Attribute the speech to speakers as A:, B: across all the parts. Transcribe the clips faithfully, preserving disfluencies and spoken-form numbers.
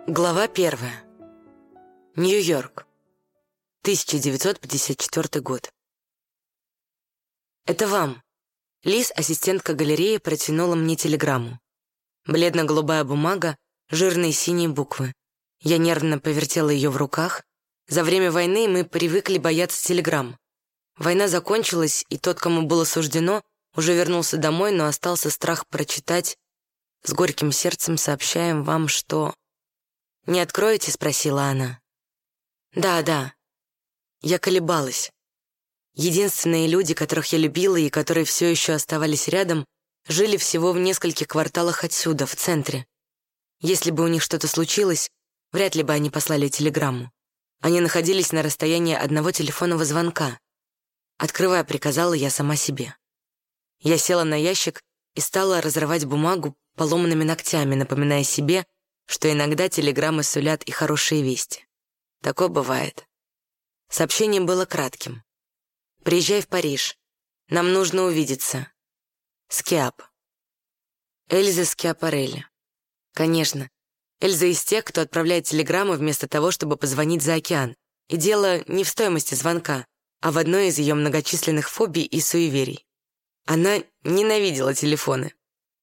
A: Глава первая. Нью-Йорк. тысяча девятьсот пятьдесят четвёртый год. «Это вам». Лиз, ассистентка галереи, протянула мне телеграмму. Бледно-голубая бумага, жирные синие буквы. Я нервно повертела ее в руках. За время войны мы привыкли бояться телеграмм. Война закончилась, и тот, кому было суждено, уже вернулся домой, но остался страх прочитать. С горьким сердцем сообщаем вам, что... «Не откроете?» — спросила она. «Да, да». Я колебалась. Единственные люди, которых я любила и которые все еще оставались рядом, жили всего в нескольких кварталах отсюда, в центре. Если бы у них что-то случилось, вряд ли бы они послали телеграмму. Они находились на расстоянии одного телефонного звонка. «Открывай», — приказала я сама себе. Я села на ящик и стала разрывать бумагу поломанными ногтями, напоминая себе, что иногда телеграммы сулят и хорошие вести. Такое бывает. Сообщение было кратким. «Приезжай в Париж. Нам нужно увидеться. Скиап». Эльза Скиапарелли. Конечно, Эльза из тех, кто отправляет телеграммы вместо того, чтобы позвонить за океан. И дело не в стоимости звонка, а в одной из ее многочисленных фобий и суеверий. Она ненавидела телефоны.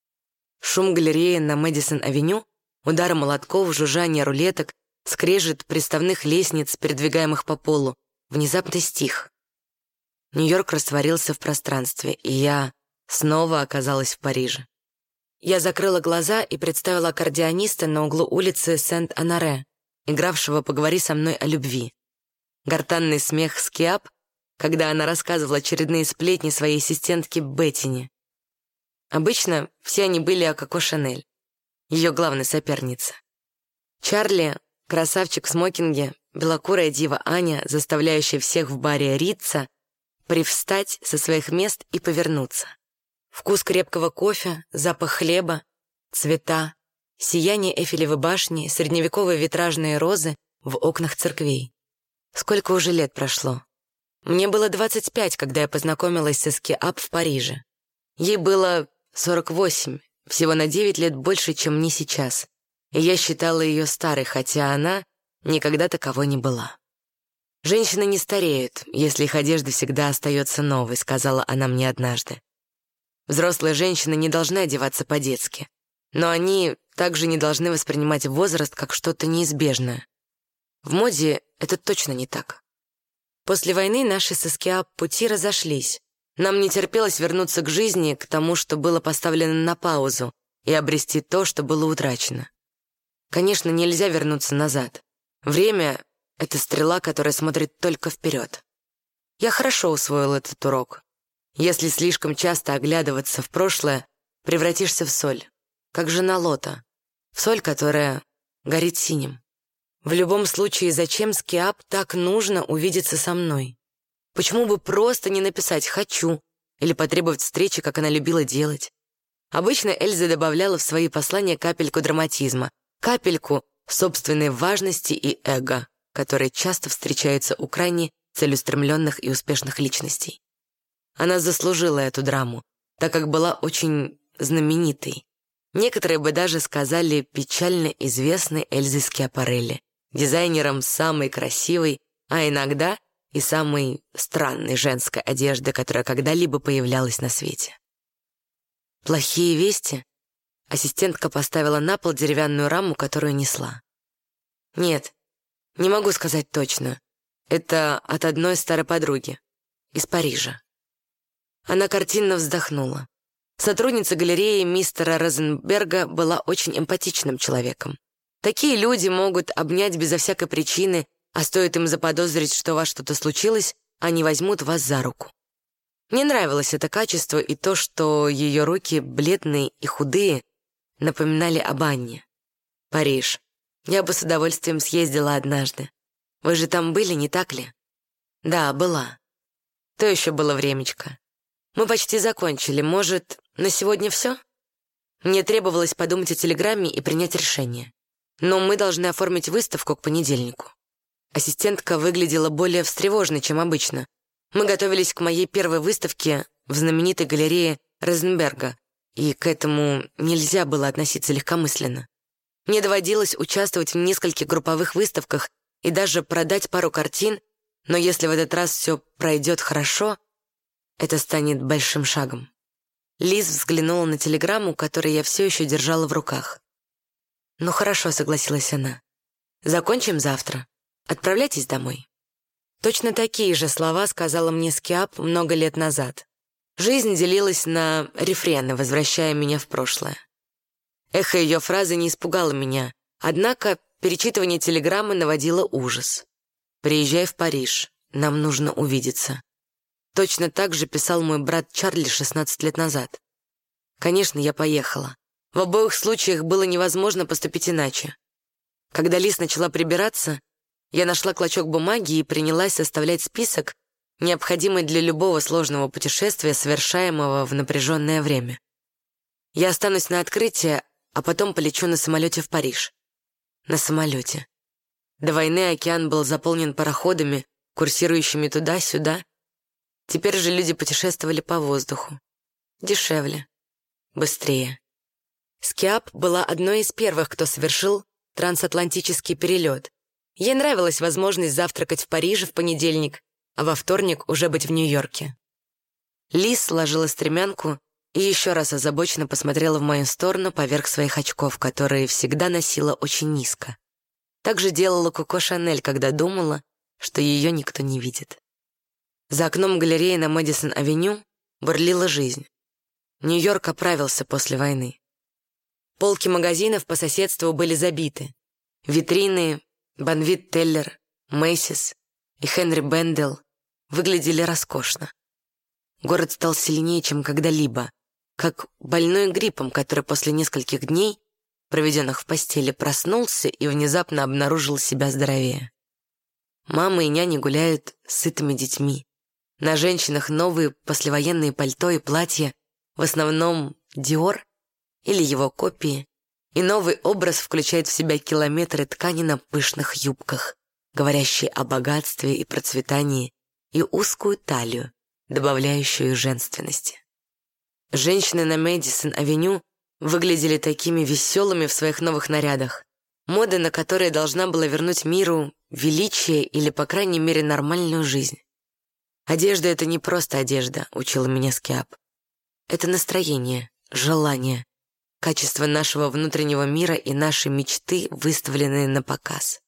A: Шум галереи на Мэдисон-авеню, удары молотков, жужжание рулеток, скрежет приставных лестниц, передвигаемых по полу, внезапно стих. Нью-Йорк растворился в пространстве, и я снова оказалась в Париже. Я закрыла глаза и представила аккордеониста на углу улицы Сент-Анаре, игравшего «Поговори со мной о любви». Гортанный смех Скиап, когда она рассказывала очередные сплетни своей ассистентке Беттине. Обычно все они были о Коко Шанель, ее главной сопернице. Чарли, красавчик в смокинге, белокурая дива Аня, заставляющая всех в баре риться, привстать со своих мест и повернуться. Вкус крепкого кофе, запах хлеба, цвета, сияние Эйфелевой башни, средневековые витражные розы в окнах церквей. Сколько уже лет прошло? Мне было двадцать пять, когда я познакомилась со Скиап в Париже. Ей было сорок восемь, всего на девять лет больше, чем мне сейчас. И я считала ее старой, хотя она никогда таковой не была. «Женщины не стареют, если их одежда всегда остается новой», — сказала она мне однажды. Взрослые женщины не должны одеваться по-детски, но они также не должны воспринимать возраст как что-то неизбежное. В моде это точно не так. После войны наши со Скиап пути разошлись. Нам не терпелось вернуться к жизни, к тому, что было поставлено на паузу, и обрести то, что было утрачено. Конечно, нельзя вернуться назад. Время — это стрела, которая смотрит только вперед. Я хорошо усвоил этот урок. Если слишком часто оглядываться в прошлое, превратишься в соль, как жена Лота, в соль, которая горит синим. В любом случае, зачем Скиап так нужно увидеться со мной? Почему бы просто не написать «хочу» или потребовать встречи, как она любила делать? Обычно Эльза добавляла в свои послания капельку драматизма, капельку собственной важности и эго, которые часто встречаются у крайне целеустремленных и успешных личностей. Она заслужила эту драму, так как была очень знаменитой. Некоторые бы даже сказали печально известной Эльзой Скиапарелли, дизайнером самой красивой, а иногда и самой странной женской одежды, которая когда-либо появлялась на свете. «Плохие вести?» Ассистентка поставила на пол деревянную раму, которую несла. «Нет, не могу сказать точно. Это от одной старой подруги. Из Парижа». Она картинно вздохнула. Сотрудница галереи мистера Розенберга была очень эмпатичным человеком. Такие люди могут обнять безо всякой причины, а стоит им заподозрить, что у вас что-то случилось, они возьмут вас за руку. Мне нравилось это качество и то, что ее руки, бледные и худые, напоминали об Анне. Париж. Я бы с удовольствием съездила однажды. Вы же там были, не так ли? Да, была. То еще было времечко. Мы почти закончили. Может, на сегодня все? Мне требовалось подумать о телеграмме и принять решение. Но мы должны оформить выставку к понедельнику. Ассистентка выглядела более встревоженной, чем обычно. Мы готовились к моей первой выставке в знаменитой галерее Розенберга, и к этому нельзя было относиться легкомысленно. Мне доводилось участвовать в нескольких групповых выставках и даже продать пару картин, но если в этот раз все пройдет хорошо, это станет большим шагом. Лиз взглянула на телеграмму, которую я все еще держала в руках. «Ну хорошо», — согласилась она. «Закончим завтра. Отправляйтесь домой». Точно такие же слова сказала мне Скиап много лет назад. Жизнь делилась на рефрены, возвращая меня в прошлое. Эхо ее фразы не испугало меня, однако перечитывание телеграммы наводило ужас. «Приезжай в Париж, нам нужно увидеться». Точно так же писал мой брат Чарли шестнадцать лет назад. Конечно, я поехала. В обоих случаях было невозможно поступить иначе. Когда Лиз начала прибираться, я нашла клочок бумаги и принялась составлять список, необходимый для любого сложного путешествия, совершаемого в напряженное время. Я останусь на открытие, а потом полечу на самолете в Париж. На самолете. До войны океан был заполнен пароходами, курсирующими туда-сюда. Теперь же люди путешествовали по воздуху. Дешевле. Быстрее. Скиап была одной из первых, кто совершил трансатлантический перелет. Ей нравилась возможность завтракать в Париже в понедельник, а во вторник уже быть в Нью-Йорке. Лиз сложила стремянку и еще раз озабоченно посмотрела в мою сторону поверх своих очков, которые всегда носила очень низко. Так же делала Коко Шанель, когда думала, что ее никто не видит. За окном галереи на Мэдисон-авеню бурлила жизнь. Нью-Йорк оправился после войны. Полки магазинов по соседству были забиты. Витрины Банвит Теллер, Мэйсис и Хенри Бендел выглядели роскошно. Город стал сильнее, чем когда-либо, как больной гриппом, который после нескольких дней, проведенных в постели, проснулся и внезапно обнаружил себя здоровее. Мамы и няни гуляют с сытыми детьми. На женщинах новые послевоенные пальто и платья, в основном Диор или его копии, и новый образ включает в себя километры ткани на пышных юбках, говорящие о богатстве и процветании, и узкую талию, добавляющую женственности. Женщины на Мэдисон-авеню выглядели такими веселыми в своих новых нарядах, мода на которые должна была вернуть миру величие или, по крайней мере, нормальную жизнь. Одежда — это не просто одежда, учила меня Скиап. Это настроение, желание, качество нашего внутреннего мира и наши мечты, выставленные на показ.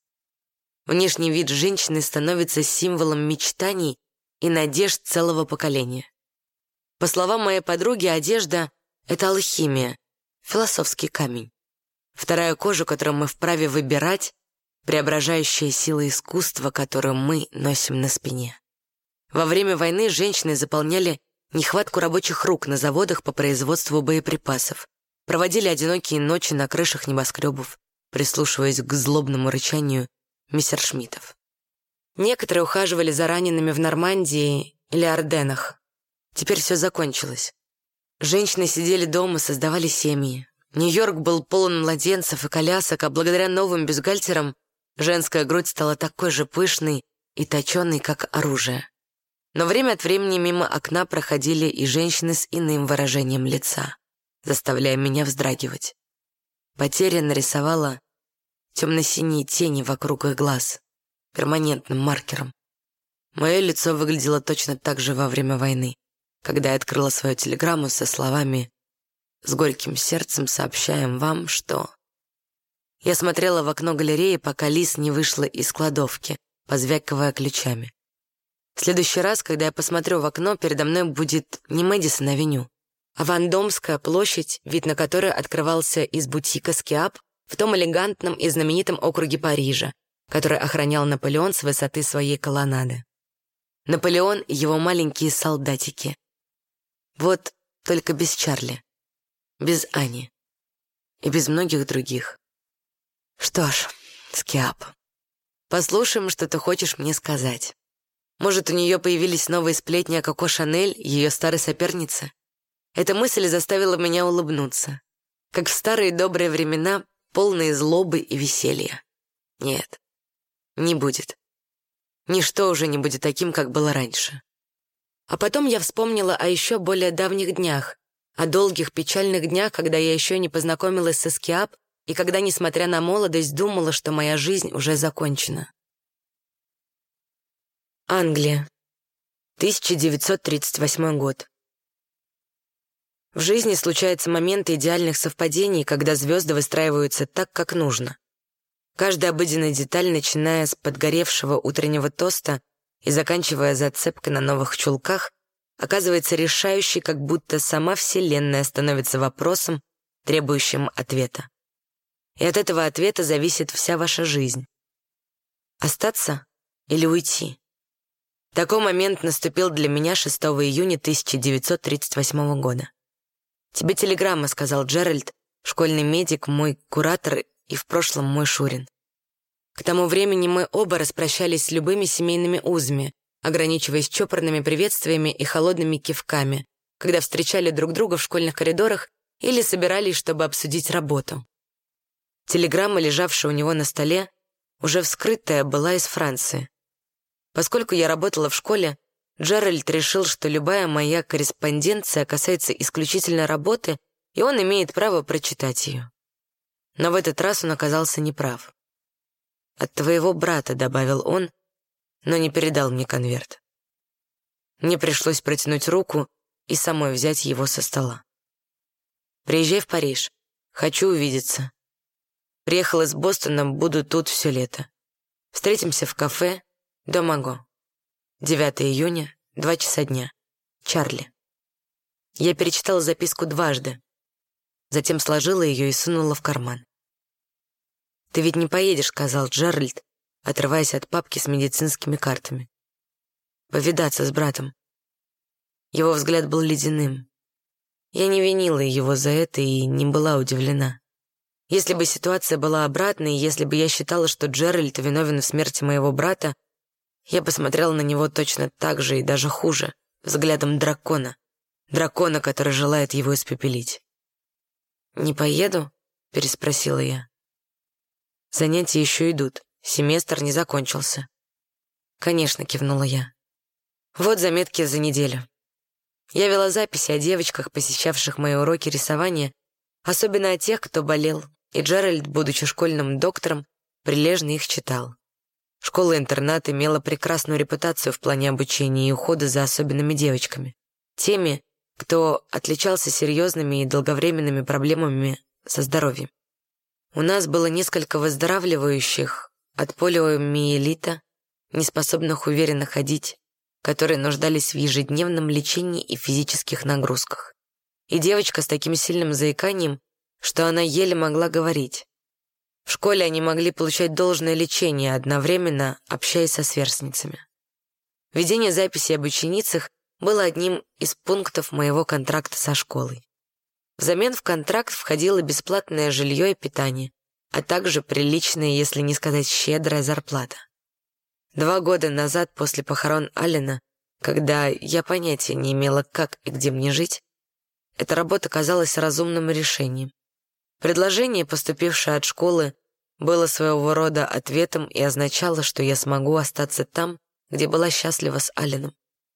A: Внешний вид женщины становится символом мечтаний и надежд целого поколения. По словам моей подруги, одежда — это алхимия, философский камень. Вторая кожа, которую мы вправе выбирать, преображающая сила искусства, которую мы носим на спине. Во время войны женщины заполняли нехватку рабочих рук на заводах по производству боеприпасов, проводили одинокие ночи на крышах небоскребов, прислушиваясь к злобному рычанию мессершмиттов. Некоторые ухаживали за ранеными в Нормандии или Арденнах. Теперь все закончилось. Женщины сидели дома, создавали семьи. Нью-Йорк был полон младенцев и колясок, а благодаря новым бюстгальтерам женская грудь стала такой же пышной и точенной, как оружие. Но время от времени мимо окна проходили и женщины с иным выражением лица, заставляя меня вздрагивать. Потеря нарисовала темно-синие тени вокруг их глаз, перманентным маркером. Мое лицо выглядело точно так же во время войны, когда я открыла свою телеграмму со словами «С горьким сердцем сообщаем вам, что...» Я смотрела в окно галереи, пока Лиз не вышла из кладовки, позвякивая ключами. В следующий раз, когда я посмотрю в окно, передо мной будет не Мэдисон-авеню, а Вандомская площадь, вид на которую открывался из бутика Скиап в том элегантном и знаменитом округе Парижа, который охранял Наполеон с высоты своей колоннады. Наполеон и его маленькие солдатики. Вот только без Чарли, без Ани и без многих других. Что ж, Скиап, послушаем, что ты хочешь мне сказать. Может, у нее появились новые сплетни о Коко Шанель, ее старой сопернице? Эта мысль заставила меня улыбнуться, как в старые добрые времена, полные злобы и веселья. Нет, не будет. Ничто уже не будет таким, как было раньше. А потом я вспомнила о еще более давних днях, о долгих печальных днях, когда я еще не познакомилась со Скиап и когда, несмотря на молодость, думала, что моя жизнь уже закончена. Англия. тысяча девятьсот тридцать восьмой год. В жизни случаются моменты идеальных совпадений, когда звезды выстраиваются так, как нужно. Каждая обыденная деталь, начиная с подгоревшего утреннего тоста и заканчивая зацепкой на новых чулках, оказывается решающей, как будто сама Вселенная становится вопросом, требующим ответа. И от этого ответа зависит вся ваша жизнь. Остаться или уйти? Такой момент наступил для меня шестого июня тысяча девятьсот тридцать восьмого года. «Тебе телеграмма», — сказал Джеральд, школьный медик, мой куратор и в прошлом мой Шурин. К тому времени мы оба распрощались с любыми семейными узами, ограничиваясь чопорными приветствиями и холодными кивками, когда встречали друг друга в школьных коридорах или собирались, чтобы обсудить работу. Телеграмма, лежавшая у него на столе, уже вскрытая, была из Франции. Поскольку я работала в школе, Джеральд решил, что любая моя корреспонденция касается исключительно работы, и он имеет право прочитать ее. Но в этот раз он оказался неправ. «От твоего брата», — добавил он, но не передал мне конверт. Мне пришлось протянуть руку и самой взять его со стола. «Приезжай в Париж. Хочу увидеться. Приехал из Бостона, буду тут все лето. Встретимся в кафе до Маго. девятого июня, два часа дня. Чарли». Я перечитала записку дважды, затем сложила ее и сунула в карман. «Ты ведь не поедешь», — сказал Джеральд, отрываясь от папки с медицинскими картами. «Повидаться с братом». Его взгляд был ледяным. Я не винила его за это и не была удивлена. Если бы ситуация была обратной, если бы я считала, что Джеральд виновен в смерти моего брата, я посмотрела на него точно так же и даже хуже, взглядом дракона. Дракона, который желает его испепелить. «Не поеду?» — переспросила я. «Занятия еще идут. Семестр не закончился». «Конечно», — кивнула я. «Вот заметки за неделю». Я вела записи о девочках, посещавших мои уроки рисования, особенно о тех, кто болел, и Джеральд, будучи школьным доктором, прилежно их читал. Школа-интернат имела прекрасную репутацию в плане обучения и ухода за особенными девочками. Теми, кто отличался серьезными и долговременными проблемами со здоровьем. У нас было несколько выздоравливающих от полиомиелита, неспособных уверенно ходить, которые нуждались в ежедневном лечении и физических нагрузках. И девочка с таким сильным заиканием, что она еле могла говорить. В школе они могли получать должное лечение, одновременно общаясь со сверстницами. Ведение записи об ученицах было одним из пунктов моего контракта со школой. Взамен в контракт входило бесплатное жилье и питание, а также приличная, если не сказать щедрая, зарплата. Два года назад, после похорон Аллена, когда я понятия не имела, как и где мне жить, эта работа казалась разумным решением. Предложение, поступившее от школы, было своего рода ответом и означало, что я смогу остаться там, где была счастлива с Алленом.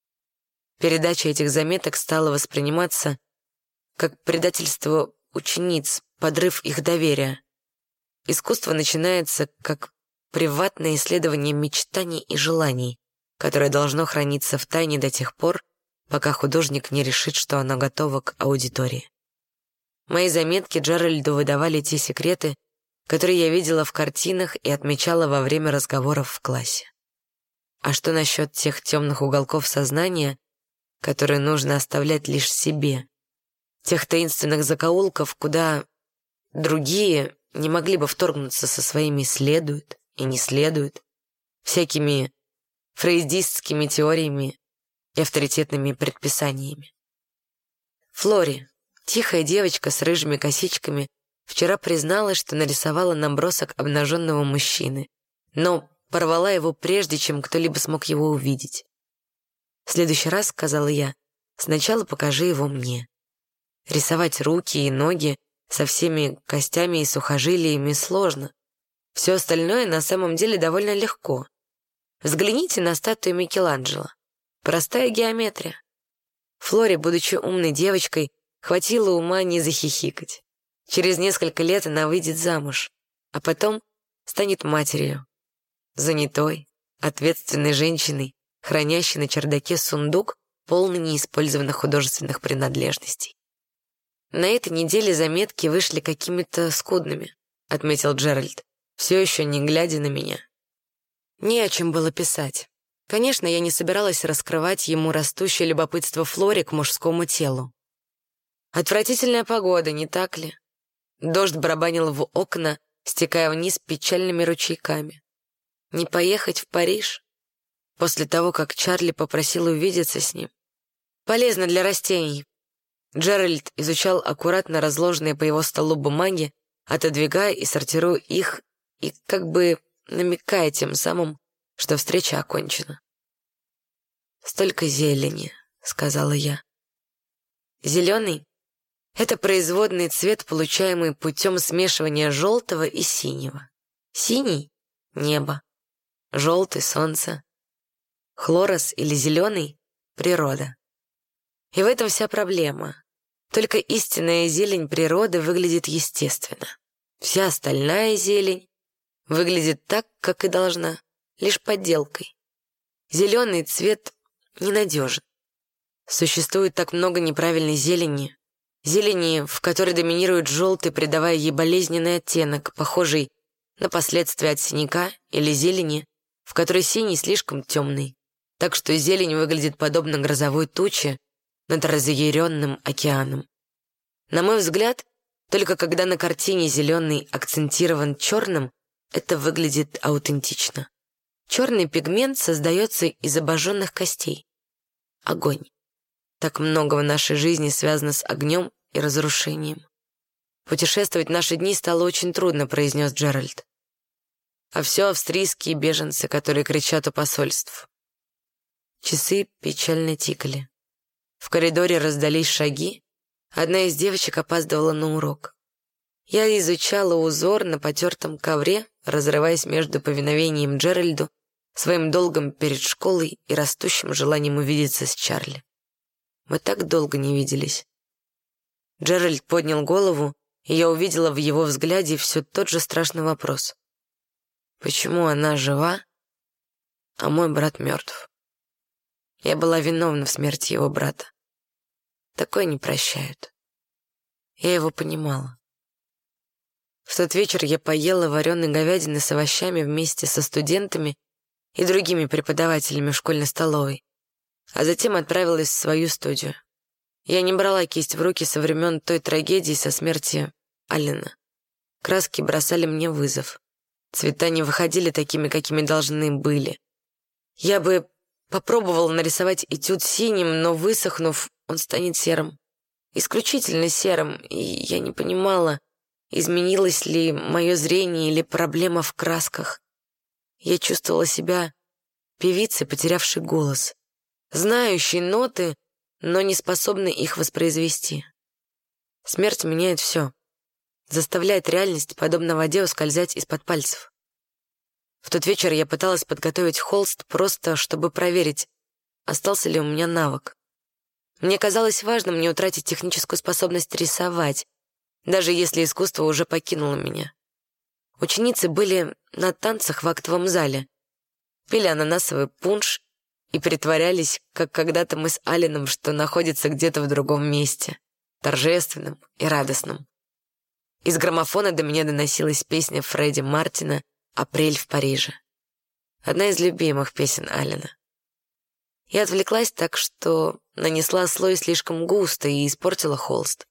A: Передача этих заметок стала восприниматься как предательство учениц, подрыв их доверия. Искусство начинается как приватное исследование мечтаний и желаний, которое должно храниться в тайне до тех пор, пока художник не решит, что оно готово к аудитории. Мои заметки Джеральду выдавали те секреты, которые я видела в картинах и отмечала во время разговоров в классе. А что насчет тех темных уголков сознания, которые нужно оставлять лишь себе? Тех таинственных закоулков, куда другие не могли бы вторгнуться со своими «следует» и «не следует», всякими фрейдистскими теориями и авторитетными предписаниями. Флори, тихая девочка с рыжими косичками, вчера призналась, что нарисовала набросок обнаженного мужчины, но порвала его прежде, чем кто-либо смог его увидеть. «В следующий раз, — сказала я, — сначала покажи его мне. Рисовать руки и ноги со всеми костями и сухожилиями сложно. Все остальное на самом деле довольно легко. Взгляните на статую Микеланджело. Простая геометрия». Флоре, будучи умной девочкой, хватило ума не захихикать. Через несколько лет она выйдет замуж, а потом станет матерью. Занятой, ответственной женщиной, хранящей на чердаке сундук, полный неиспользованных художественных принадлежностей. «На этой неделе заметки вышли какими-то скудными», — отметил Джеральд, все еще не глядя на меня. Не о чем было писать. Конечно, я не собиралась раскрывать ему растущее любопытство Флори к мужскому телу. Отвратительная погода, не так ли? Дождь барабанил в окна, стекая вниз печальными ручейками. Не поехать в Париж? После того, как Чарли попросил увидеться с ним. Полезно для растений. Джеральд изучал аккуратно разложенные по его столу бумаги, отодвигая и сортируя их, и как бы намекая тем самым, что встреча окончена. «Столько зелени», — сказала я. Зеленый — это производный цвет, получаемый путем смешивания желтого и синего. Синий — небо, желтый — солнце. Хлорос или зеленый — природа. И в этом вся проблема. Только истинная зелень природы выглядит естественно. Вся остальная зелень выглядит так, как и должна, лишь подделкой. Зеленый цвет ненадежен. Существует так много неправильной зелени. Зелени, в которой доминирует желтый, придавая ей болезненный оттенок, похожий на последствия от синяка, или зелени, в которой синий слишком темный, так что зелень выглядит подобно грозовой туче над разъяренным океаном. На мой взгляд, только когда на картине зеленый акцентирован черным, это выглядит аутентично. Черный пигмент создается из обожженных костей. Огонь. Так много в нашей жизни связано с огнем и разрушением. «Путешествовать в наши дни стало очень трудно», — произнес Джеральд. «А все австрийские беженцы, которые кричат у посольств». Часы печально тикали. В коридоре раздались шаги. Одна из девочек опаздывала на урок. Я изучала узор на потертом ковре, разрываясь между повиновением Джеральду, своим долгом перед школой и растущим желанием увидеться с Чарли. Мы так долго не виделись. Джеральд поднял голову, и я увидела в его взгляде все тот же страшный вопрос. Почему она жива, а мой брат мертв? Я была виновна в смерти его брата. Такое не прощают. Я его понимала. В тот вечер я поела вареной говядины с овощами вместе со студентами и другими преподавателями в школьной столовой, а затем отправилась в свою студию. Я не брала кисть в руки со времен той трагедии со смертью Аллена. Краски бросали мне вызов. Цвета не выходили такими, какими должны были. Я бы попробовала нарисовать этюд синим, но, высохнув, он станет серым. Исключительно серым, и я не понимала, изменилось ли мое зрение или проблема в красках. Я чувствовала себя певицей, потерявшей голос, знающей ноты, но не способной их воспроизвести. Смерть меняет все, заставляет реальность, подобно воде, ускользать из-под пальцев. В тот вечер я пыталась подготовить холст просто, чтобы проверить, остался ли у меня навык. Мне казалось важным не утратить техническую способность рисовать, даже если искусство уже покинуло меня. Ученицы были на танцах в актовом зале, пили ананасовый пунш и притворялись, как когда-то мы с Алленом, что находится где-то в другом месте, торжественном и радостном. Из граммофона до меня доносилась песня Фредди Мартина «Апрель в Париже». Одна из любимых песен Аллена. Я отвлеклась так, что нанесла слой слишком густо и испортила холст.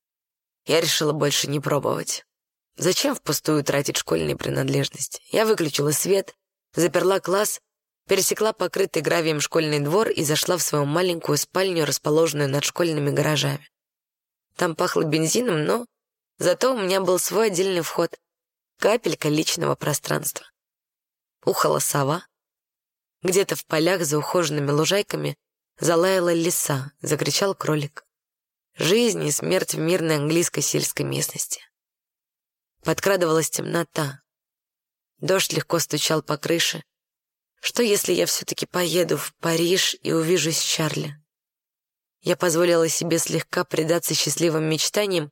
A: Я решила больше не пробовать. Зачем впустую тратить школьные принадлежности? Я выключила свет, заперла класс, пересекла покрытый гравием школьный двор и зашла в свою маленькую спальню, расположенную над школьными гаражами. Там пахло бензином, но зато у меня был свой отдельный вход, капелька личного пространства. Ухала сова. Где-то в полях за ухоженными лужайками залаяла лиса, закричал кролик. Жизнь и смерть в мирной английской сельской местности. Подкрадывалась темнота. Дождь легко стучал по крыше. Что, если я все-таки поеду в Париж и увижусь с Чарли? Я позволила себе слегка предаться счастливым мечтаниям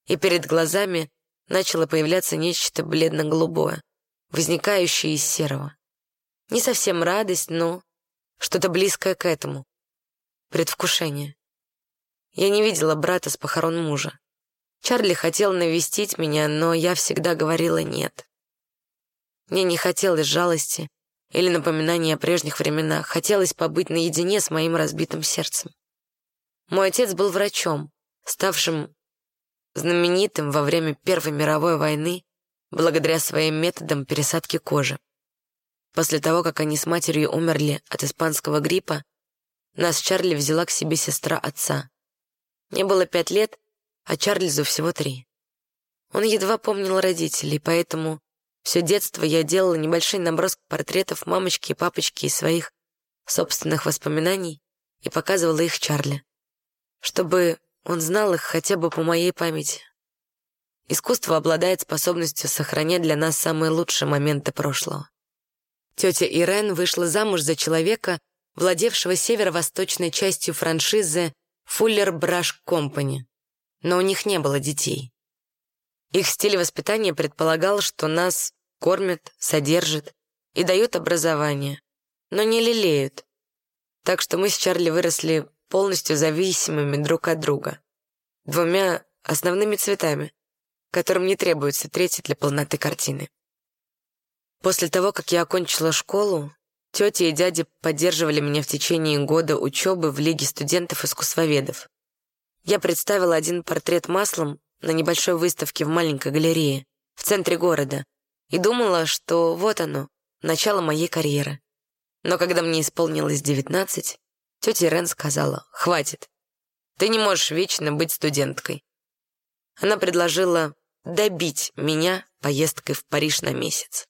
A: и перед глазами начало появляться нечто бледно-голубое, возникающее из серого. Не совсем радость, но что-то близкое к этому. Предвкушение. Я не видела брата с похорон мужа. Чарли хотел навестить меня, но я всегда говорила «нет». Мне не хотелось жалости или напоминания о прежних временах. Хотелось побыть наедине с моим разбитым сердцем. Мой отец был врачом, ставшим знаменитым во время Первой мировой войны благодаря своим методам пересадки кожи. После того, как они с матерью умерли от испанского гриппа, нас с Чарли взяла к себе сестра отца. Мне было пять лет, а Чарльзу всего три. Он едва помнил родителей, поэтому все детство я делала небольшие наброски портретов мамочки и папочки из своих собственных воспоминаний и показывала их Чарли, чтобы он знал их хотя бы по моей памяти. Искусство обладает способностью сохранять для нас самые лучшие моменты прошлого. Тетя Ирен вышла замуж за человека, владевшего северо-восточной частью франшизы Fuller Brush Company, но у них не было детей. Их стиль воспитания предполагал, что нас кормят, содержат и дают образование, но не лелеют. Так что мы с Чарли выросли полностью зависимыми друг от друга, двумя основными цветами, которым не требуется третий для полноты картины. После того, как я окончила школу, тетя и дядя поддерживали меня в течение года учебы в Лиге студентов-искусствоведов. Я представила один портрет маслом на небольшой выставке в маленькой галерее в центре города и думала, что вот оно, начало моей карьеры. Но когда мне исполнилось девятнадцать, тетя Ирен сказала: «Хватит, ты не можешь вечно быть студенткой». Она предложила добить меня поездкой в Париж на месяц.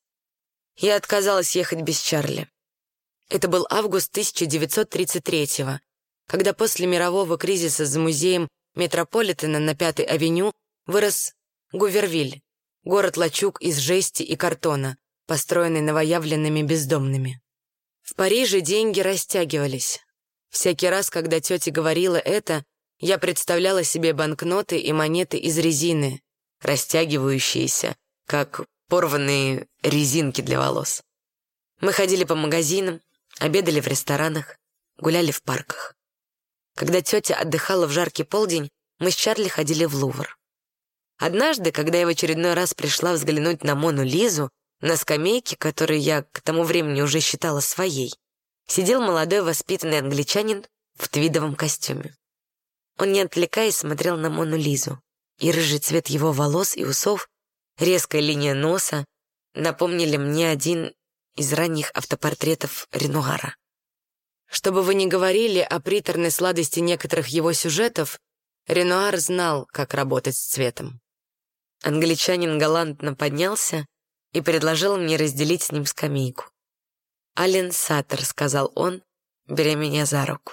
A: Я отказалась ехать без Чарли. Это был август тысяча девятьсот тридцать третьего, когда после мирового кризиса за музеем Метрополитена на Пятой авеню вырос Гувервиль, город-лачуг из жести и картона, построенный новоявленными бездомными. В Париже деньги растягивались. Всякий раз, когда тетя говорила это, я представляла себе банкноты и монеты из резины, растягивающиеся, как порванные резинки для волос. Мы ходили по магазинам, обедали в ресторанах, гуляли в парках. Когда тетя отдыхала в жаркий полдень, мы с Чарли ходили в Лувр. Однажды, когда я в очередной раз пришла взглянуть на Мону Лизу, на скамейке, которую я к тому времени уже считала своей, сидел молодой воспитанный англичанин в твидовом костюме. Он, не отвлекаясь, смотрел на Мону Лизу, и рыжий цвет его волос и усов, резкая линия носа напомнили мне один из ранних автопортретов Ренуара. Что бы вы ни говорили о приторной сладости некоторых его сюжетов, Ренуар знал, как работать с цветом. Англичанин галантно поднялся и предложил мне разделить с ним скамейку. «Ален Саттер», — сказал он, беря меня за руку.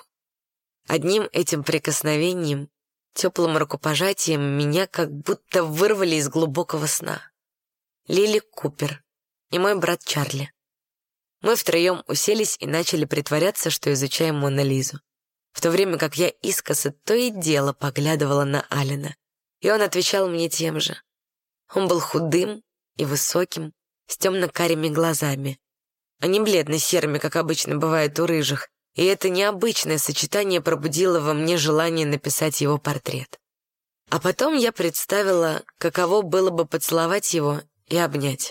A: Одним этим прикосновением, теплым рукопожатием меня как будто вырвали из глубокого сна. Лили Купер и мой брат Чарли. Мы втроем уселись и начали притворяться, что изучаем Мону Лизу, в то время как я искоса то и дело поглядывала на Алена, и он отвечал мне тем же. Он был худым и высоким, с темно-карими глазами, а не бледно-серыми, как обычно бывает у рыжих, и это необычное сочетание пробудило во мне желание написать его портрет. А потом я представила, каково было бы поцеловать его и обнять.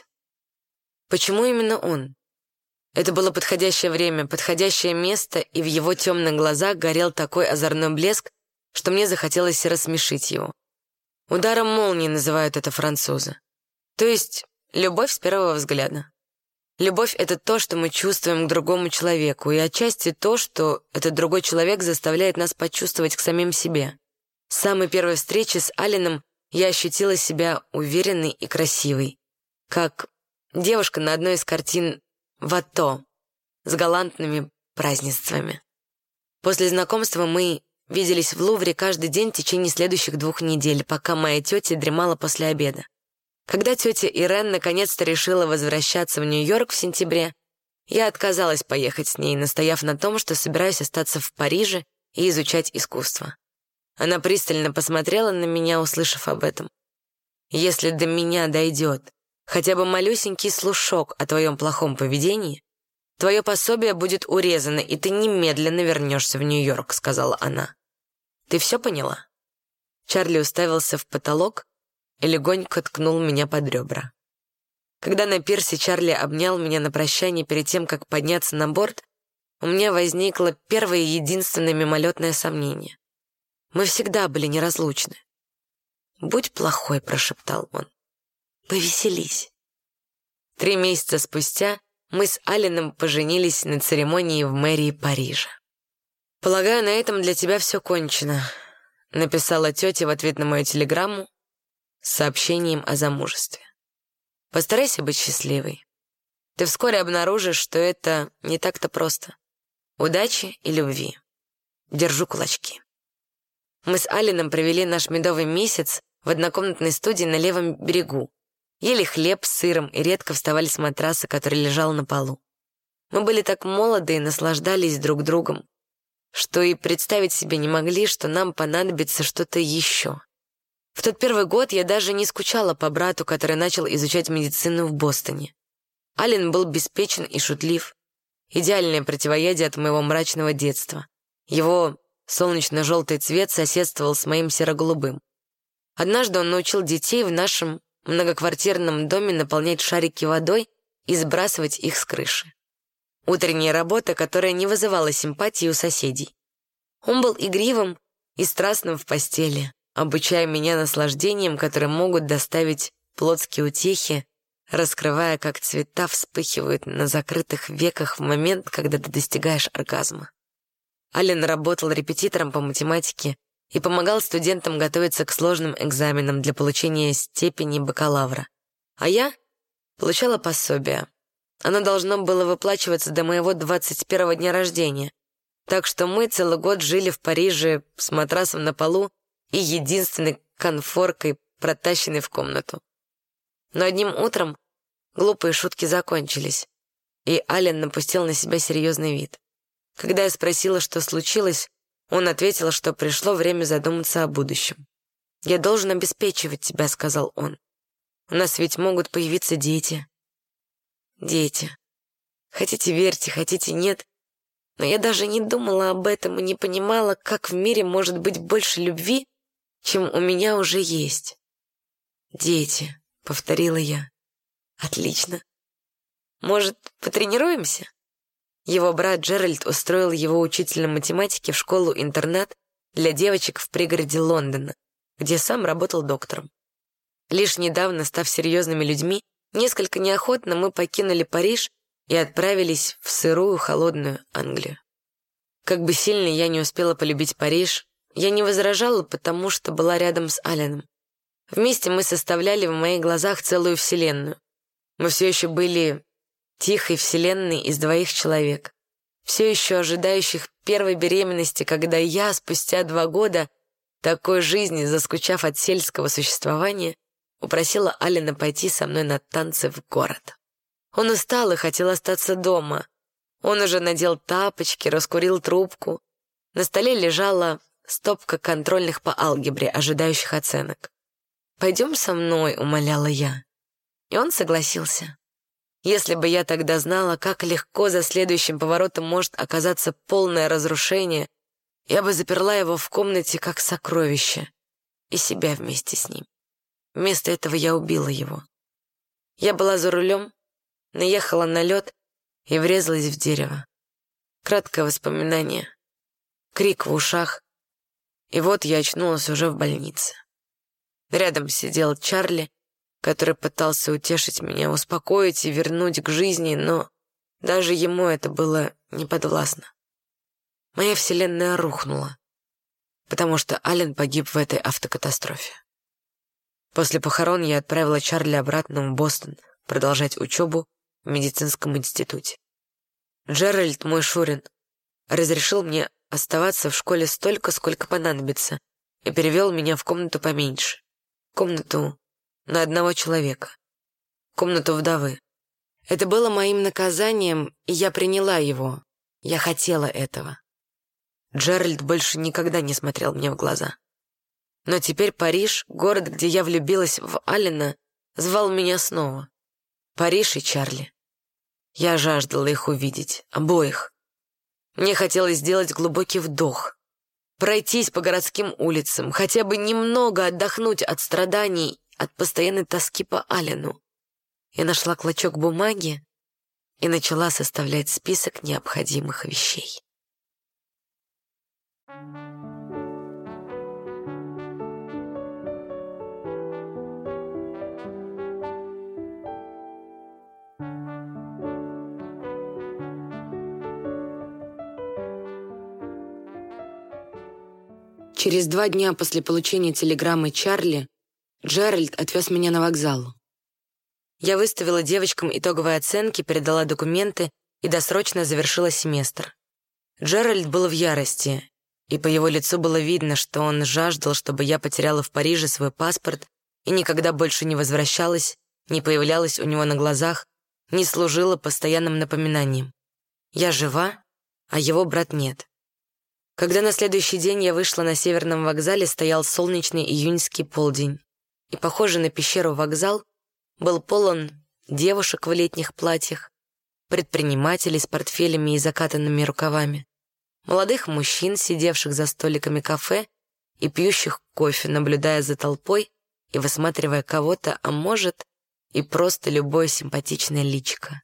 A: Почему именно он? Это было подходящее время, подходящее место, и в его темных глазах горел такой озорной блеск, что мне захотелось рассмешить его. Ударом молнии называют это французы. То есть любовь с первого взгляда. Любовь — это то, что мы чувствуем к другому человеку, и отчасти то, что этот другой человек заставляет нас почувствовать к самим себе. С самой первой встречи с Аленом я ощутила себя уверенной и красивой, как девушка на одной из картин Ватто с галантными празднествами. После знакомства мы виделись в Лувре каждый день в течение следующих двух недель, пока моя тетя дремала после обеда. Когда тетя Ирен наконец-то решила возвращаться в Нью-Йорк в сентябре, я отказалась поехать с ней, настояв на том, что собираюсь остаться в Париже и изучать искусство. Она пристально посмотрела на меня, услышав об этом, Если до меня дойдет хотя бы малюсенький слушок о твоем плохом поведении, твое пособие будет урезано, и ты немедленно вернешься в Нью-Йорк», — сказала она. «Ты все поняла?» Чарли уставился в потолок и легонько ткнул меня под ребра. Когда на пирсе Чарли обнял меня на прощание перед тем, как подняться на борт, у меня возникло первое и единственное мимолетное сомнение. Мы всегда были неразлучны. «Будь плохой», — прошептал он. «Повеселись». Три месяца спустя мы с Алленом поженились на церемонии в мэрии Парижа. «Полагаю, на этом для тебя все кончено», — написала тетя в ответ на мою телеграмму с сообщением о замужестве. «Постарайся быть счастливой. Ты вскоре обнаружишь, что это не так-то просто. Удачи и любви. Держу кулачки». Мы с Алленом провели наш медовый месяц в однокомнатной студии на левом берегу. Ели хлеб с сыром и редко вставали с матраса, который лежал на полу. Мы были так молоды и наслаждались друг другом, что и представить себе не могли, что нам понадобится что-то еще. В тот первый год я даже не скучала по брату, который начал изучать медицину в Бостоне. Аллен был беспечен и шутлив. Идеальное противоядие от моего мрачного детства. Его солнечно-желтый цвет соседствовал с моим серо-голубым. Однажды он научил детей в нашем многоквартирном доме наполнять шарики водой и сбрасывать их с крыши. Утренняя работа, которая не вызывала симпатии у соседей. Он был игривым и страстным в постели, обучая меня наслаждениям, которые могут доставить плотские утехи, раскрывая, как цвета вспыхивают на закрытых веках в момент, когда ты достигаешь оргазма. Аллен работал репетитором по математике и помогал студентам готовиться к сложным экзаменам для получения степени бакалавра. А я получала пособие. Оно должно было выплачиваться до моего двадцать первого дня рождения. Так что мы целый год жили в Париже с матрасом на полу и единственной конфоркой, протащенной в комнату. Но одним утром глупые шутки закончились, и Аллен напустил на себя серьезный вид. Когда я спросила, что случилось, он ответил, что пришло время задуматься о будущем. «Я должен обеспечивать тебя», — сказал он. «У нас ведь могут появиться дети». Дети. Хотите верьте, хотите нет. Но я даже не думала об этом и не понимала, как в мире может быть больше любви, чем у меня уже есть. «Дети», — повторила я. «Отлично. Может, потренируемся?» Его брат Джеральд устроил его учителем математики в школу-интернат для девочек в пригороде Лондона, где сам работал доктором. Лишь недавно, став серьезными людьми, несколько неохотно мы покинули Париж и отправились в сырую, холодную Англию. Как бы сильно я не успела полюбить Париж, я не возражала, потому что была рядом с Алленом. Вместе мы составляли в моих глазах целую вселенную. Мы все еще были тихой вселенной из двоих человек, все еще ожидающих первой беременности, когда я, спустя два года такой жизни, заскучав от сельского существования, упросила Аллена пойти со мной на танцы в город. Он устал и хотел остаться дома. Он уже надел тапочки, раскурил трубку. На столе лежала стопка контрольных по алгебре, ожидающих оценок. «Пойдем со мной», — умоляла я. И он согласился. Если бы я тогда знала, как легко за следующим поворотом может оказаться полное разрушение, я бы заперла его в комнате как сокровище и себя вместе с ним. Вместо этого я убила его. Я была за рулем, наехала на лед и врезалась в дерево. Краткое воспоминание, крик в ушах, и вот я очнулась уже в больнице. Рядом сидел Чарли, который пытался утешить меня, успокоить и вернуть к жизни, но даже ему это было неподвластно. Моя вселенная рухнула, потому что Аллен погиб в этой автокатастрофе. После похорон я отправила Чарли обратно в Бостон продолжать учебу в медицинском институте. Джеральд, мой Шурин, разрешил мне оставаться в школе столько, сколько понадобится, и перевел меня в комнату поменьше. Комнату на одного человека. Комнату вдовы. Это было моим наказанием, и я приняла его. Я хотела этого. Джеральд больше никогда не смотрел мне в глаза. Но теперь Париж, город, где я влюбилась в Аллена, звал меня снова. Париж и Чарли. Я жаждала их увидеть, обоих. Мне хотелось сделать глубокий вдох, пройтись по городским улицам, хотя бы немного отдохнуть от страданий, от постоянной тоски по Аллену. Я нашла клочок бумаги и начала составлять список необходимых вещей. Через два дня после получения телеграммы Чарли Джеральд отвез меня на вокзал. Я выставила девочкам итоговые оценки, передала документы и досрочно завершила семестр. Джеральд был в ярости, и по его лицу было видно, что он жаждал, чтобы я потеряла в Париже свой паспорт и никогда больше не возвращалась, не появлялась у него на глазах, не служила постоянным напоминанием. Я жива, а его брат нет. Когда на следующий день я вышла на Северном вокзале, стоял солнечный июньский полдень, и, похожий на пещеру вокзал, был полон девушек в летних платьях, предпринимателей с портфелями и закатанными рукавами, молодых мужчин, сидевших за столиками кафе и пьющих кофе, наблюдая за толпой и высматривая кого-то, а может, и просто любое симпатичное личико.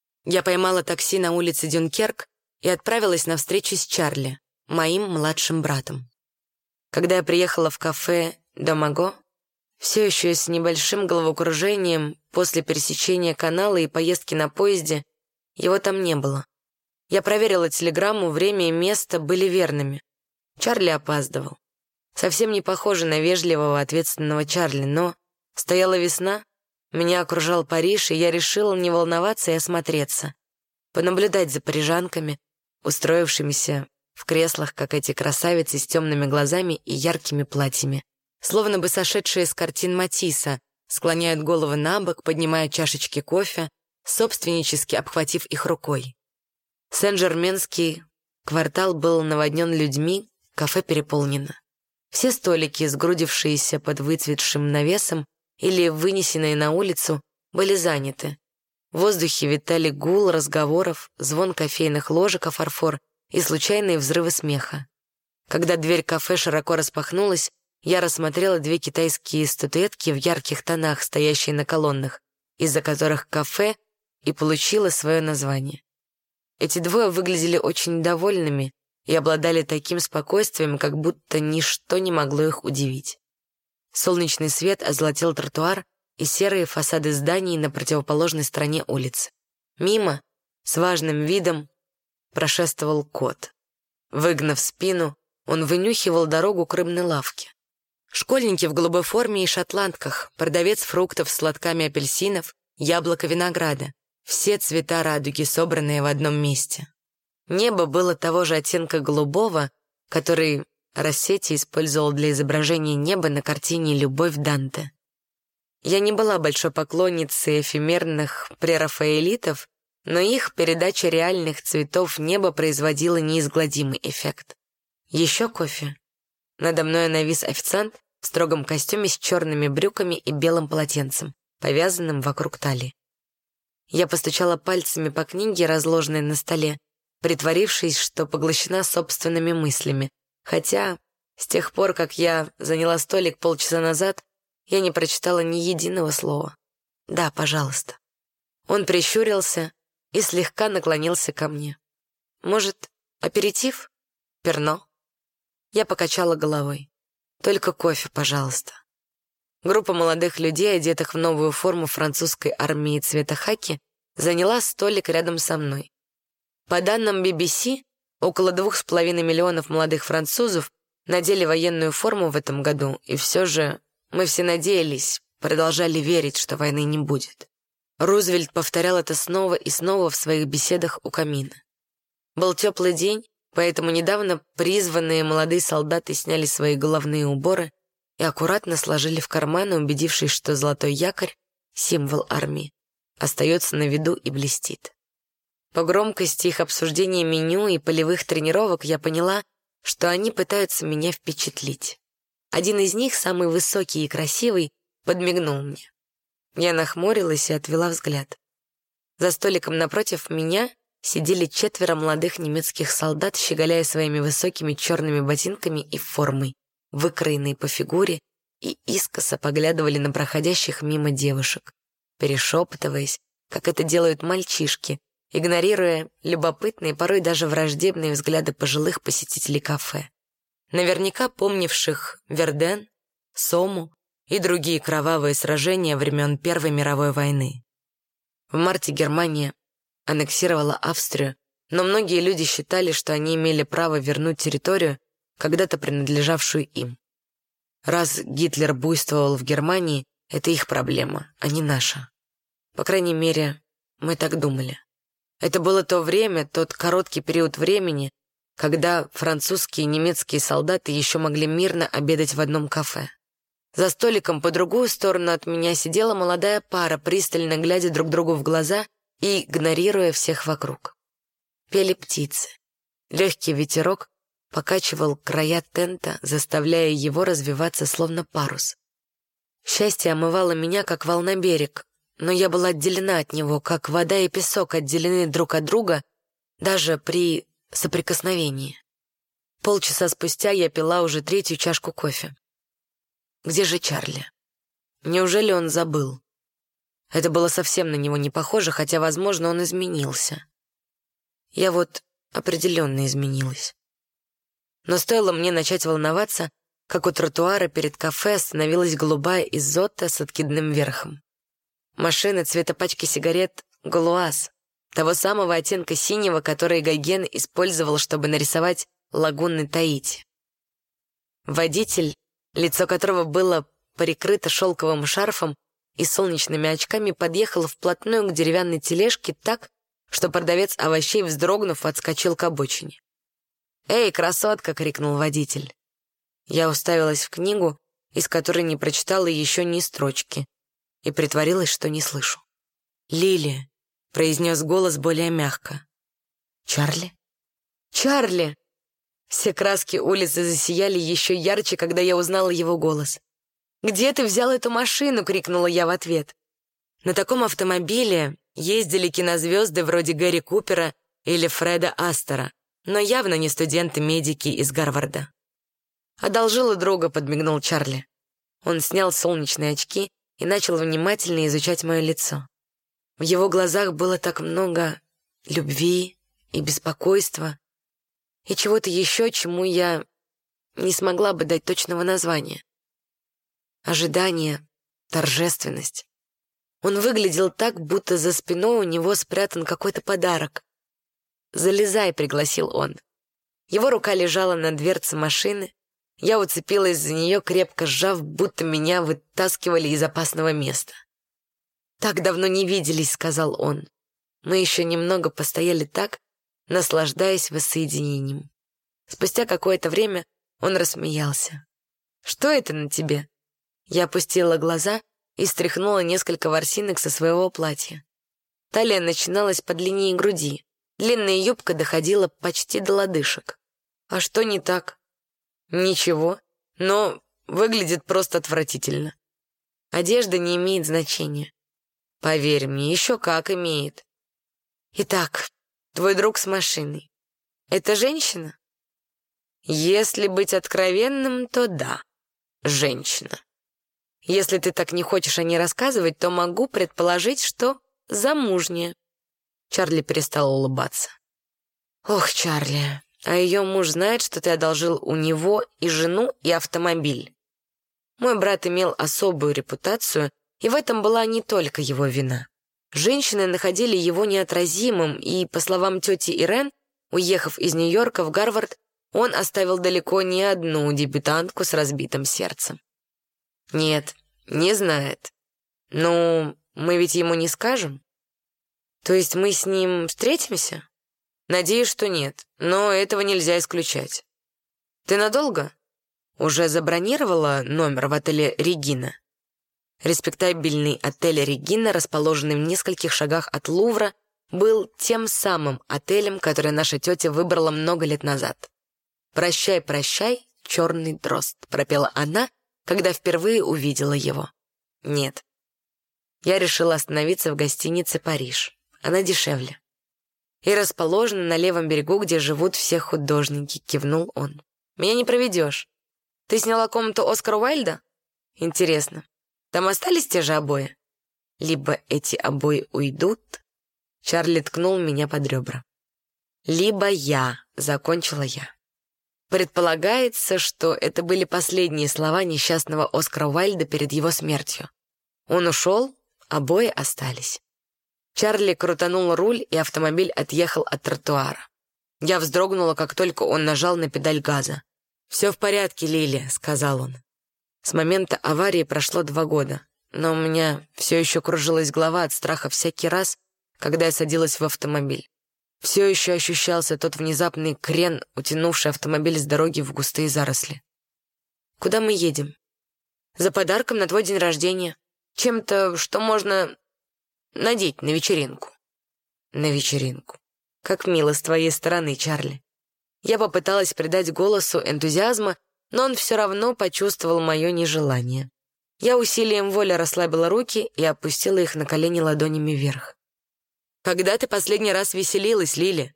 A: Я поймала такси на улице Дюнкерк и отправилась на встречу с Чарли, моим младшим братом. Когда я приехала в кафе «Домаго», все еще с небольшим головокружением после пересечения канала и поездки на поезде, его там не было. Я проверила телеграмму, время и место были верными. Чарли опаздывал. Совсем не похоже на вежливого, ответственного Чарли, но стояла весна, меня окружал Париж, и я решила не волноваться и осмотреться, понаблюдать за парижанками, устроившимися в креслах, как эти красавицы с темными глазами и яркими платьями, словно бы сошедшие с картин Матисса, склоняют головы на бок, поднимая чашечки кофе, собственнически обхватив их рукой. Сен-Жерменский квартал был наводнен людьми, кафе переполнено. Все столики, сгрудившиеся под выцветшим навесом или вынесенные на улицу, были заняты. В воздухе витали гул разговоров, звон кофейных ложек о фарфор и случайные взрывы смеха. Когда дверь кафе широко распахнулась, я рассмотрела две китайские статуэтки в ярких тонах, стоящие на колоннах, из-за которых кафе и получило свое название. Эти двое выглядели очень довольными и обладали таким спокойствием, как будто ничто не могло их удивить. Солнечный свет озолотил тротуар и серые фасады зданий на противоположной стороне улицы. Мимо, с важным видом, прошествовал кот. Выгнув спину, он вынюхивал дорогу к рыбной лавке. Школьники в голубой форме и шотландках, продавец фруктов с лотками апельсинов, яблоко винограда. Все цвета радуги, собранные в одном месте. Небо было того же оттенка голубого, который Рассети использовал для изображения неба на картине «Любовь Данте». Я не была большой поклонницей эфемерных прерафаэлитов, но их передача реальных цветов неба производила неизгладимый эффект. Еще кофе. Надо мной навис официант в строгом костюме с черными брюками и белым полотенцем, повязанным вокруг талии. Я постучала пальцами по книге, разложенной на столе, притворившись, что поглощена собственными мыслями, хотя с тех пор, как я заняла столик полчаса назад, я не прочитала ни единого слова. «Да, пожалуйста». Он прищурился и слегка наклонился ко мне. «Может, аперитив? Перно?» Я покачала головой. «Только кофе, пожалуйста». Группа молодых людей, одетых в новую форму французской армии цвета хаки, заняла столик рядом со мной. По данным би би си, около двух с половиной миллионов молодых французов надели военную форму в этом году, и все же мы все надеялись, продолжали верить, что войны не будет. Рузвельт повторял это снова и снова в своих беседах у камина. Был теплый день, поэтому недавно призванные молодые солдаты сняли свои головные уборы и аккуратно сложили в карманы, убедившись, что золотой якорь, символ армии, остается на виду и блестит. По громкости их обсуждения меню и полевых тренировок я поняла, что они пытаются меня впечатлить. Один из них, самый высокий и красивый, подмигнул мне. Я нахмурилась и отвела взгляд. За столиком напротив меня сидели четверо молодых немецких солдат, щеголяя своими высокими черными ботинками и формой, выкроенной по фигуре, и искоса поглядывали на проходящих мимо девушек, перешептываясь, как это делают мальчишки, игнорируя любопытные, порой даже враждебные взгляды пожилых посетителей кафе, наверняка помнивших Верден, Сому и другие кровавые сражения времен Первой мировой войны. В марте Германия аннексировала Австрию, но многие люди считали, что они имели право вернуть территорию, когда-то принадлежавшую им. Раз Гитлер буйствовал в Германии, это их проблема, а не наша. По крайней мере, мы так думали. Это было то время, тот короткий период времени, когда французские и немецкие солдаты еще могли мирно обедать в одном кафе. За столиком по другую сторону от меня сидела молодая пара, пристально глядя друг другу в глаза и игнорируя всех вокруг. Пели птицы. Легкий ветерок покачивал края тента, заставляя его развиваться словно парус. Счастье омывало меня, как волна берег, но я была отделена от него, как вода и песок отделены друг от друга, даже при соприкосновении. Полчаса спустя я пила уже третью чашку кофе. Где же Чарли? Неужели он забыл? Это было совсем на него не похоже, хотя, возможно, он изменился. Я вот определенно изменилась. Но стоило мне начать волноваться, как у тротуара перед кафе остановилась голубая изотта с откидным верхом. Машина цвета пачки сигарет «Галуаз», того самого оттенка синего, который Гоген использовал, чтобы нарисовать лагуны Таити. Водитель, лицо которого было прикрыто шелковым шарфом и солнечными очками, подъехал вплотную к деревянной тележке так, что продавец овощей, вздрогнув, отскочил к обочине. «Эй, красотка!» — крикнул водитель. Я уставилась в книгу, из которой не прочитала еще ни строчки, и притворилась, что не слышу. «Лили!» — произнес голос более мягко. «Чарли?» «Чарли!» Все краски улицы засияли еще ярче, когда я узнала его голос. «Где ты взял эту машину?» — крикнула я в ответ. На таком автомобиле ездили кинозвезды вроде Гэри Купера или Фреда Астера, но явно не студенты-медики из Гарварда. «Одолжила друга», — подмигнул Чарли. Он снял солнечные очки и начал внимательно изучать мое лицо. В его глазах было так много любви и беспокойства, и чего-то еще, чему я не смогла бы дать точного названия. Ожидание, торжественность. Он выглядел так, будто за спиной у него спрятан какой-то подарок. «Залезай», — пригласил он. Его рука лежала на дверце машины. Я уцепилась за нее, крепко сжав, будто меня вытаскивали из опасного места. «Так давно не виделись», — сказал он. Мы еще немного постояли так, наслаждаясь воссоединением. Спустя какое-то время он рассмеялся. «Что это на тебе?» Я опустила глаза и стряхнула несколько ворсинок со своего платья. Талия начиналась под линией груди. Длинная юбка доходила почти до лодыжек. «А что не так?» «Ничего, но выглядит просто отвратительно. Одежда не имеет значения. Поверь мне, еще как имеет. Итак, твой друг с машиной. Это женщина?» «Если быть откровенным, то да, женщина. Если ты так не хочешь о ней рассказывать, то могу предположить, что замужняя». Чарли перестал улыбаться. «Ох, Чарли, а ее муж знает, что ты одолжил у него и жену, и автомобиль. Мой брат имел особую репутацию, и в этом была не только его вина. Женщины находили его неотразимым, и, по словам тети Ирен, уехав из Нью-Йорка в Гарвард, он оставил далеко не одну дебютантку с разбитым сердцем. Нет, не знает. Ну, мы ведь ему не скажем. То есть мы с ним встретимся? Надеюсь, что нет, но этого нельзя исключать. Ты надолго? Уже забронировала номер в отеле «Регина»? Респектабельный отель «Регина», расположенный в нескольких шагах от Лувра, был тем самым отелем, который наша тетя выбрала много лет назад. «Прощай, прощай, черный дрозд», — пропела она, когда впервые увидела его. «Нет. Я решила остановиться в гостинице «Париж». Она дешевле. И расположена на левом берегу, где живут все художники», — кивнул он. «Меня не проведешь. Ты сняла комнату Оскара Уайльда? Интересно, там остались те же обои? Либо эти обои уйдут...» Чарли ткнул меня под ребра. «Либо я», — закончила я. Предполагается, что это были последние слова несчастного Оскара Уайльда перед его смертью. Он ушел, обои остались. Чарли крутанул руль, и автомобиль отъехал от тротуара. Я вздрогнула, как только он нажал на педаль газа. «Все в порядке, Лили», — сказал он. С момента аварии прошло два года, но у меня все еще кружилась голова от страха всякий раз, когда я садилась в автомобиль. Все еще ощущался тот внезапный крен, утянувший автомобиль с дороги в густые заросли. «Куда мы едем?» «За подарком на твой день рождения. Чем-то, что можно надеть на вечеринку». «На вечеринку. Как мило с твоей стороны, Чарли». Я попыталась придать голосу энтузиазма, но он все равно почувствовал мое нежелание. Я усилием воли расслабила руки и опустила их на колени ладонями вверх. «Когда ты последний раз веселилась, Лили?»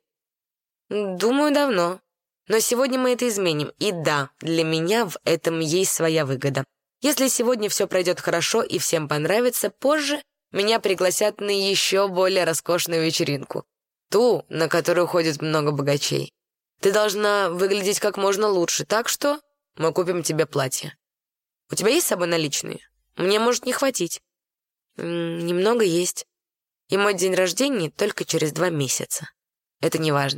A: «Думаю, давно. Но сегодня мы это изменим. И да, для меня в этом есть своя выгода. Если сегодня все пройдет хорошо и всем понравится, позже меня пригласят на еще более роскошную вечеринку. Ту, на которую ходит много богачей. Ты должна выглядеть как можно лучше, так что мы купим тебе платье. У тебя есть с собой наличные? Мне может не хватить». М-м, «Немного есть. И мой день рождения только через два месяца. Это не важно.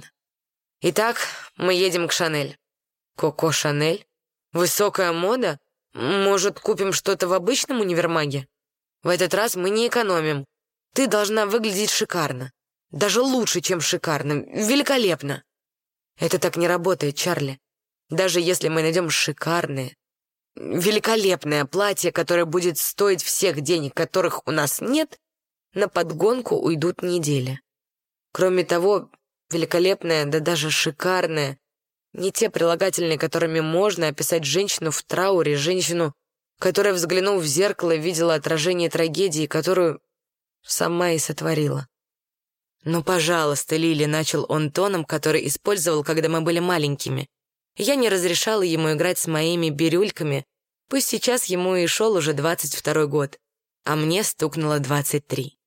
A: Итак, мы едем к Шанель». «Коко Шанель? Высокая мода? Может, купим что-то в обычном универмаге? В этот раз мы не экономим. Ты должна выглядеть шикарно. Даже лучше, чем шикарно. Великолепно». «Это так не работает, Чарли. Даже если мы найдем шикарное, великолепное платье, которое будет стоить всех денег, которых у нас нет, на подгонку уйдут недели. Кроме того, великолепное, да даже шикарное — не те прилагательные, которыми можно описать женщину в трауре, женщину, которая, взглянув в зеркало, видела отражение трагедии, которую сама и сотворила. «Ну, пожалуйста, Лили», — начал он тоном, который использовал, когда мы были маленькими. Я не разрешала ему играть с моими бирюльками, пусть сейчас ему и шел уже двадцать второй год, а мне стукнуло двадцать три.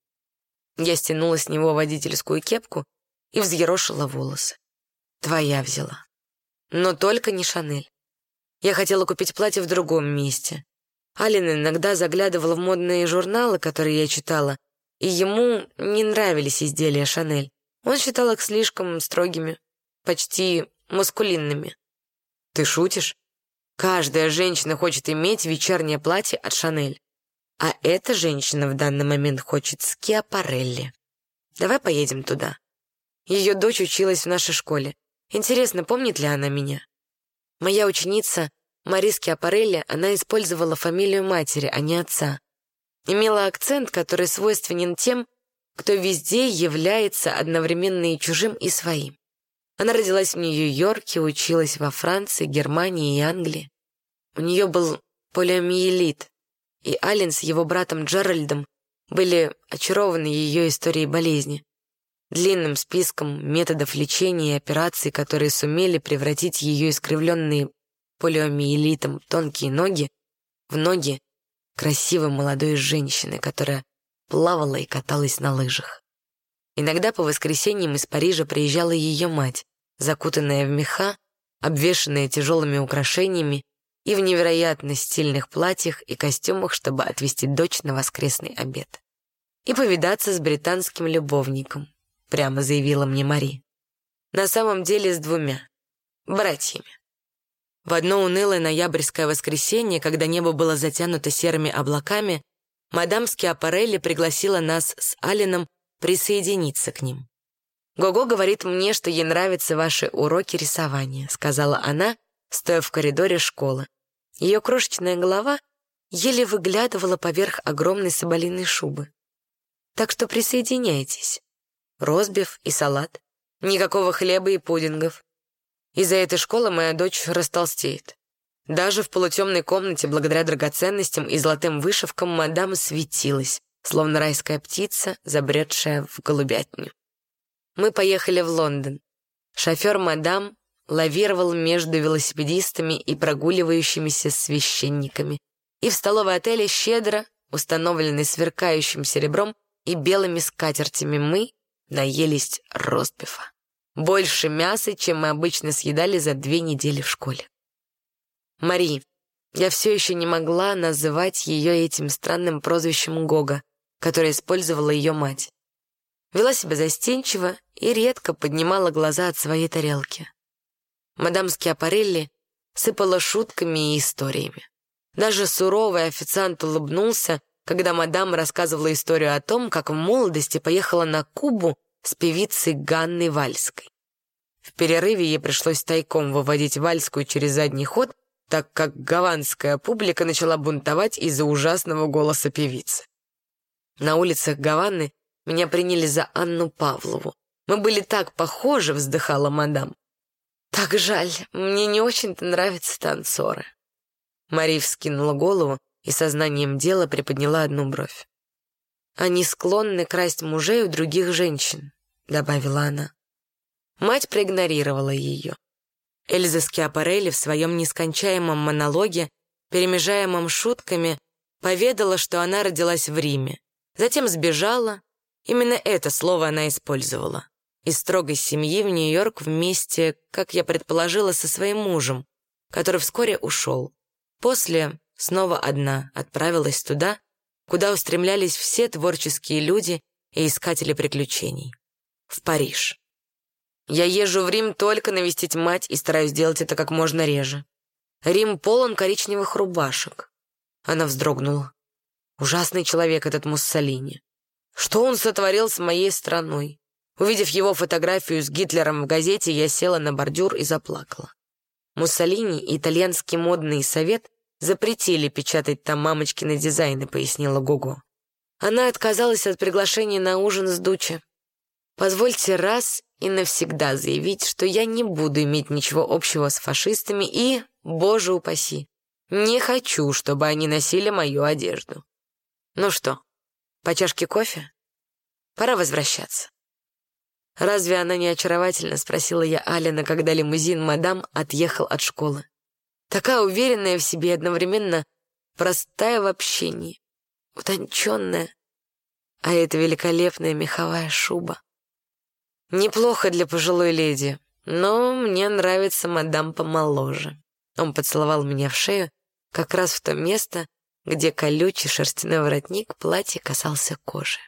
A: Я стянула с него водительскую кепку и взъерошила волосы. «Твоя взяла. Но только не Шанель. Я хотела купить платье в другом месте. Ален иногда заглядывал в модные журналы, которые я читала, и ему не нравились изделия Шанель. Он считал их слишком строгими, почти маскулинными». «Ты шутишь? Каждая женщина хочет иметь вечернее платье от Шанель. А эта женщина в данный момент хочет Скиапарелли. Давай поедем туда. Ее дочь училась в нашей школе. Интересно, помнит ли она меня?» Моя ученица Мари Скиапарелли, она использовала фамилию матери, а не отца. Имела акцент, который свойственен тем, кто везде является одновременно и чужим, и своим. Она родилась в Нью-Йорке, училась во Франции, Германии и Англии. У нее был полиомиелит, и Ален с его братом Джеральдом были очарованы ее историей болезни, длинным списком методов лечения и операций, которые сумели превратить ее искривленные полиомиелитом тонкие ноги в ноги красивой молодой женщины, которая плавала и каталась на лыжах. Иногда по воскресеньям из Парижа приезжала ее мать, закутанная в меха, обвешанная тяжелыми украшениями и в невероятно стильных платьях и костюмах, чтобы отвезти дочь на воскресный обед. «И повидаться с британским любовником», — прямо заявила мне Мари. На самом деле с двумя братьями. В одно унылое ноябрьское воскресенье, когда небо было затянуто серыми облаками, мадам Скиапарелли пригласила нас с Аленом присоединиться к ним. «Гого говорит мне, что ей нравятся ваши уроки рисования», — сказала она, стоя в коридоре школы. Ее крошечная голова еле выглядывала поверх огромной соболиной шубы. «Так что присоединяйтесь. Ростбиф и салат. Никакого хлеба и пудингов. Из-за этой школы моя дочь растолстеет. Даже в полутемной комнате, благодаря драгоценностям и золотым вышивкам, мадам светилась, словно райская птица, забредшая в голубятню. Мы поехали в Лондон. Шофер мадам лавировал между велосипедистами и прогуливающимися священниками. И в столовой отеля щедро, установленной сверкающим серебром и белыми скатертями, мы наелись ростбифа. Больше мяса, чем мы обычно съедали за две недели в школе. Мари. Я все еще не могла называть ее этим странным прозвищем Гога, которое использовала ее мать. Вела себя застенчиво и редко поднимала глаза от своей тарелки. Мадам Скиапарелли сыпала шутками и историями. Даже суровый официант улыбнулся, когда мадам рассказывала историю о том, как в молодости поехала на Кубу с певицей Ганной Вальской. В перерыве ей пришлось тайком выводить Вальскую через задний ход, так как гаванская публика начала бунтовать из-за ужасного голоса певицы. На улицах Гаваны меня приняли за Анну Павлову. Мы были так похожи, вздыхала мадам. Так жаль, мне не очень-то нравятся танцоры. Мари вскинула голову и сознанием дела приподняла одну бровь. «Они склонны красть мужей у других женщин», — добавила она. Мать проигнорировала ее. Эльза Скиапарелли в своем нескончаемом монологе, перемежаемом шутками, поведала, что она родилась в Риме, затем сбежала, именно это слово она использовала, из строгой семьи в Нью-Йорк вместе, как я предположила, со своим мужем, который вскоре ушел. После снова одна отправилась туда, куда устремлялись все творческие люди и искатели приключений — в Париж. Я езжу в Рим только навестить мать и стараюсь делать это как можно реже. Рим полон коричневых рубашек. Она вздрогнула. Ужасный человек этот Муссолини. Что он сотворил с моей страной? Увидев его фотографию с Гитлером в газете, я села на бордюр и заплакала. Муссолини и итальянский модный совет запретили печатать там мамочкины дизайны, пояснила Гого. Она отказалась от приглашения на ужин с Дуччи. Позвольте раз и навсегда заявить, что я не буду иметь ничего общего с фашистами и, боже упаси, не хочу, чтобы они носили мою одежду. Ну что, по чашке кофе? Пора возвращаться. «Разве она не очаровательна?» — спросила я Алина, когда лимузин мадам отъехал от школы. Такая уверенная в себе и одновременно простая в общении, утонченная. А это великолепная меховая шуба. Неплохо для пожилой леди, но мне нравится мадам помоложе. Он поцеловал меня в шею, как раз в то место, где колючий шерстяной воротник платья касался кожи.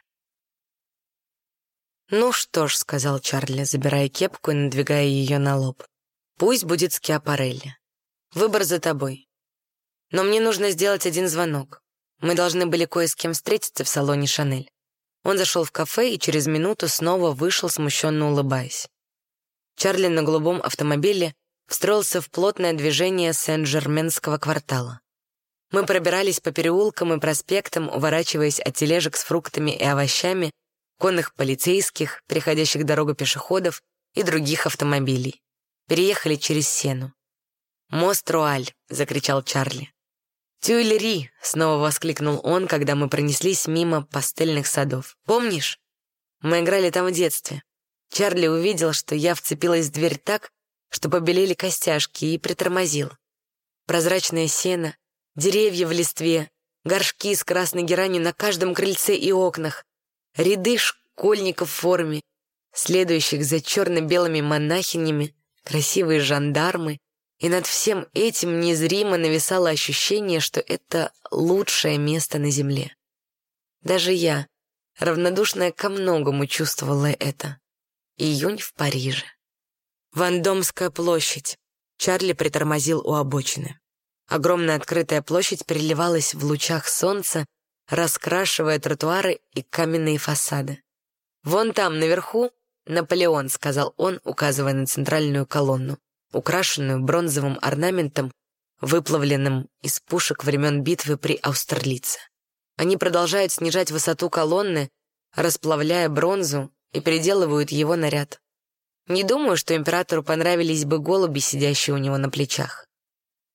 A: «Ну что ж», — сказал Чарли, забирая кепку и надвигая ее на лоб, — «пусть будет Скиапарелли. Выбор за тобой. Но мне нужно сделать один звонок. Мы должны были кое с кем встретиться в салоне «Шанель». Он зашел в кафе и через минуту снова вышел, смущенно улыбаясь. Чарли на голубом автомобиле встроился в плотное движение Сен-Жерменского квартала. Мы пробирались по переулкам и проспектам, уворачиваясь от тележек с фруктами и овощами, конных полицейских, переходящих дорогу пешеходов и других автомобилей. Переехали через Сену. «Мост Руаль!» — закричал Чарли. «Тюильри!» — снова воскликнул он, когда мы пронеслись мимо пастельных садов. «Помнишь? Мы играли там в детстве. Чарли увидел, что я вцепилась в дверь так, что побелели костяшки, и притормозил. Прозрачная сено, деревья в листве, горшки с красной геранью на каждом крыльце и окнах, ряды школьников в форме, следующих за черно-белыми монахинями, красивые жандармы, и над всем этим незримо нависало ощущение, что это лучшее место на земле. Даже я, равнодушная ко многому, чувствовала это. Июнь в Париже. Вандомская площадь. Чарли притормозил у обочины. Огромная открытая площадь переливалась в лучах солнца, раскрашивая тротуары и каменные фасады. «Вон там, наверху, Наполеон», — сказал он, указывая на центральную колонну, украшенную бронзовым орнаментом, выплавленным из пушек времен битвы при Аустерлице. Они продолжают снижать высоту колонны, расплавляя бронзу, и переделывают его наряд. Не думаю, что императору понравились бы голуби, сидящие у него на плечах.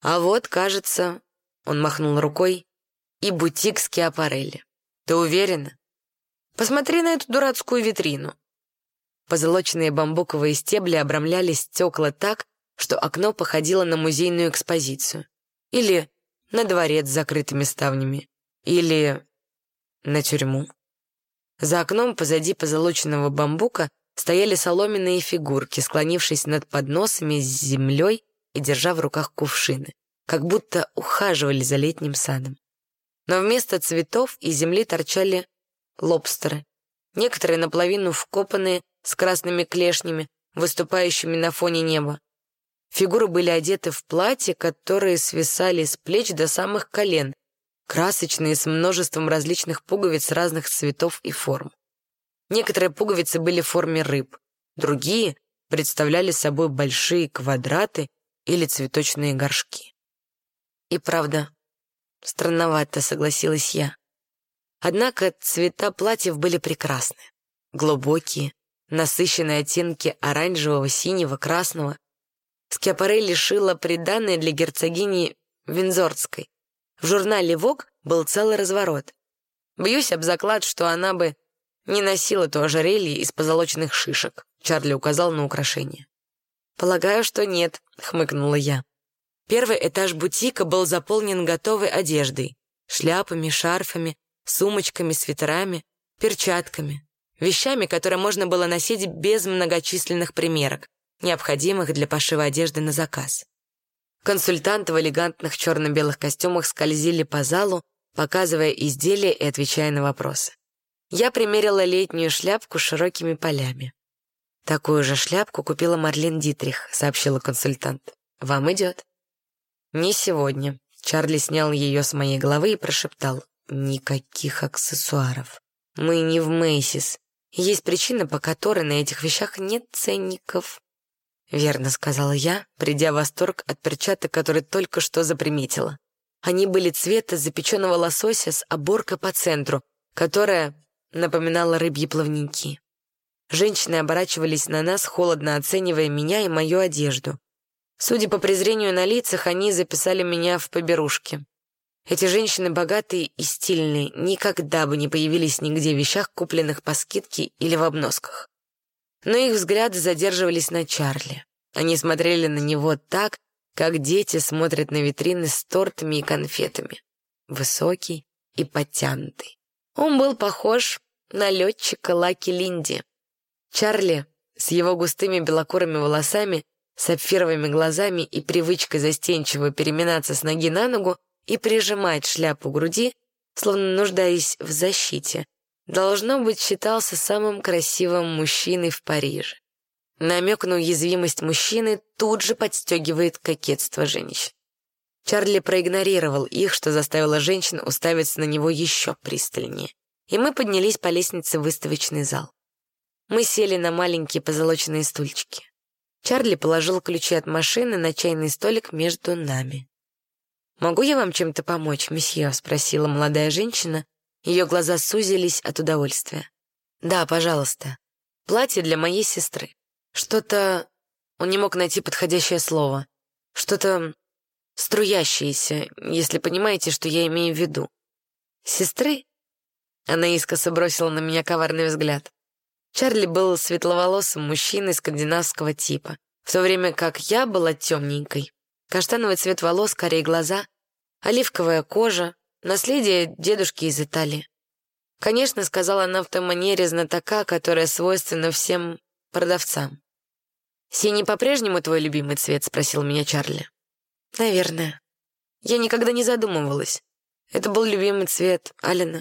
A: А вот, кажется, он махнул рукой, и бутик Скиапарелли. Ты уверена? Посмотри на эту дурацкую витрину. Позолоченные бамбуковые стебли обрамляли стекла так, что окно походило на музейную экспозицию. Или на дворец с закрытыми ставнями. Или на тюрьму. За окном позади позолоченного бамбука стояли соломенные фигурки, склонившись над подносами с землей и держа в руках кувшины, как будто ухаживали за летним садом. Но вместо цветов из земли торчали лобстеры, некоторые наполовину вкопанные с красными клешнями, выступающими на фоне неба. Фигуры были одеты в платья, которые свисали с плеч до самых колен, красочные, с множеством различных пуговиц разных цветов и форм. Некоторые пуговицы были в форме рыб, другие представляли собой большие квадраты или цветочные горшки. И правда, странновато, согласилась я. Однако цвета платьев были прекрасны. Глубокие, насыщенные оттенки оранжевого, синего, красного. Скиапарелли шила приданое для герцогини Виндзорской. В журнале Vogue был целый разворот. Бьюсь об заклад, что она бы не носила то ожерелье из позолоченных шишек. Чарли указал на украшение. «Полагаю, что нет», — хмыкнула я. Первый этаж бутика был заполнен готовой одеждой. Шляпами, шарфами, сумочками, свитерами, перчатками. Вещами, которые можно было носить без многочисленных примерок, необходимых для пошива одежды на заказ. Консультанты в элегантных черно-белых костюмах скользили по залу, показывая изделия и отвечая на вопросы. Я примерила летнюю шляпку с широкими полями. «Такую же шляпку купила Марлен Дитрих», — сообщила консультант. «Вам идет». «Не сегодня». Чарли снял ее с моей головы и прошептал. «Никаких аксессуаров. Мы не в Мэйсис. Есть причина, по которой на этих вещах нет ценников». «Верно», — сказала я, придя в восторг от перчаток, которые только что заприметила. Они были цвета запеченного лосося с оборкой по центру, которая напоминала рыбьи плавники. Женщины оборачивались на нас, холодно оценивая меня и мою одежду. Судя по презрению на лицах, они записали меня в поберушки. Эти женщины богатые и стильные, никогда бы не появились нигде в вещах, купленных по скидке или в обносках. Но их взгляды задерживались на Чарли. Они смотрели на него так, как дети смотрят на витрины с тортами и конфетами. Высокий и подтянутый. Он был похож на летчика Лаки Линди. Чарли с его густыми белокурыми волосами, сапфировыми глазами и привычкой застенчиво переминаться с ноги на ногу и прижимать шляпу к груди, словно нуждаясь в защите, должно быть, считался самым красивым мужчиной в Париже. Намек на уязвимость мужчины тут же подстегивает кокетство женщин. Чарли проигнорировал их, что заставило женщин уставиться на него еще пристальнее. И мы поднялись по лестнице в выставочный зал. Мы сели на маленькие позолоченные стульчики. Чарли положил ключи от машины на чайный столик между нами. «Могу я вам чем-то помочь, месье?» — спросила молодая женщина. Ее глаза сузились от удовольствия. «Да, пожалуйста. Платье для моей сестры. Что-то...» Он не мог найти подходящее слово. «Что-то струящееся, если понимаете, что я имею в виду». «Сестры?» Она искоса бросила на меня коварный взгляд. Чарли был светловолосым мужчиной скандинавского типа, в то время как я была темненькой. Каштановый цвет волос, карие глаза, оливковая кожа, наследие дедушки из Италии. Конечно, сказала она в той манере знатока, которая свойственна всем продавцам. «Синий по-прежнему твой любимый цвет?» — спросил меня Чарли. «Наверное. Я никогда не задумывалась. Это был любимый цвет Алена».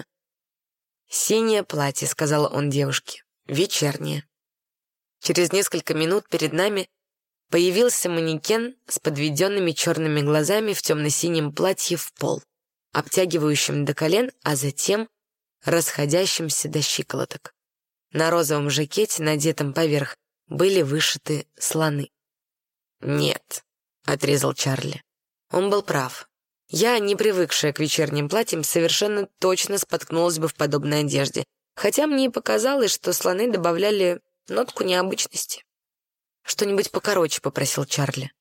A: «Синее платье», — сказала он девушке. «Вечернее». Через несколько минут перед нами появился манекен с подведенными черными глазами в темно-синем платье в пол, обтягивающем до колен, а затем расходящимся до щиколоток. На розовом жакете, надетом поверх, были вышиты слоны. «Нет», — отрезал Чарли. Он был прав. Я, не привыкшая к вечерним платьям, совершенно точно споткнулась бы в подобной одежде, хотя мне и показалось, что слоны добавляли нотку необычности. «Что-нибудь покороче», — попросил Чарли.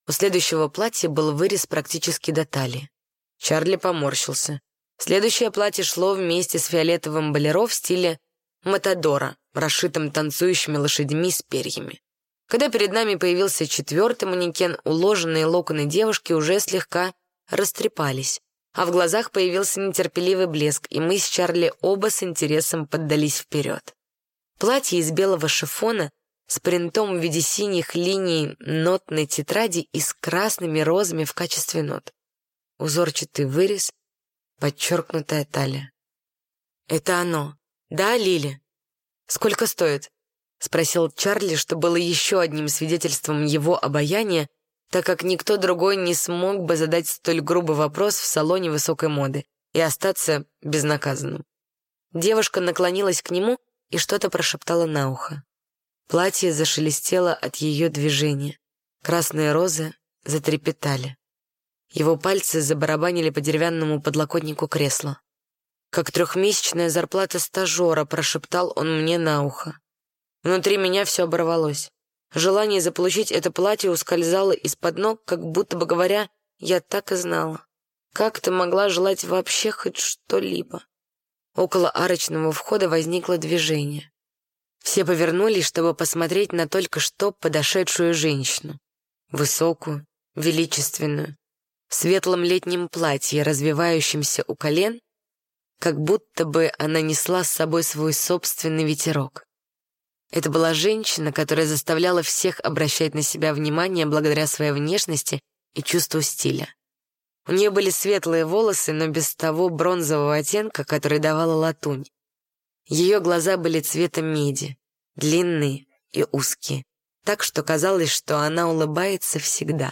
A: У следующего платья был вырез практически до талии. Чарли поморщился. Следующее платье шло вместе с фиолетовым болеро в стиле матадора, расшитым танцующими лошадьми с перьями. Когда перед нами появился четвертый манекен, уложенные локоны девушки уже слегка растрепались, а в глазах появился нетерпеливый блеск, и мы с Чарли оба с интересом поддались вперед. Платье из белого шифона с принтом в виде синих линий нотной тетради и с красными розами в качестве нот. Узорчатый вырез, подчеркнутая талия. «Это оно. Да, Лили? Сколько стоит?» — спросил Чарли, что было еще одним свидетельством его обаяния, так как никто другой не смог бы задать столь грубый вопрос в салоне высокой моды и остаться безнаказанным. Девушка наклонилась к нему и что-то прошептала на ухо. Платье зашелестело от ее движения. Красные розы затрепетали. Его пальцы забарабанили по деревянному подлокотнику кресла. «Как трехмесячная зарплата стажера», — прошептал он мне на ухо. Внутри меня все оборвалось. Желание заполучить это платье ускользало из-под ног, как будто бы говоря, я так и знала. Как ты могла желать вообще хоть что-либо? Около арочного входа возникло движение. Все повернулись, чтобы посмотреть на только что подошедшую женщину. Высокую, величественную, в светлом летнем платье, развивающемся у колен, как будто бы она несла с собой свой собственный ветерок. Это была женщина, которая заставляла всех обращать на себя внимание благодаря своей внешности и чувству стиля. У нее были светлые волосы, но без того бронзового оттенка, который давала латунь. Ее глаза были цвета меди, длинные и узкие, так что казалось, что она улыбается всегда.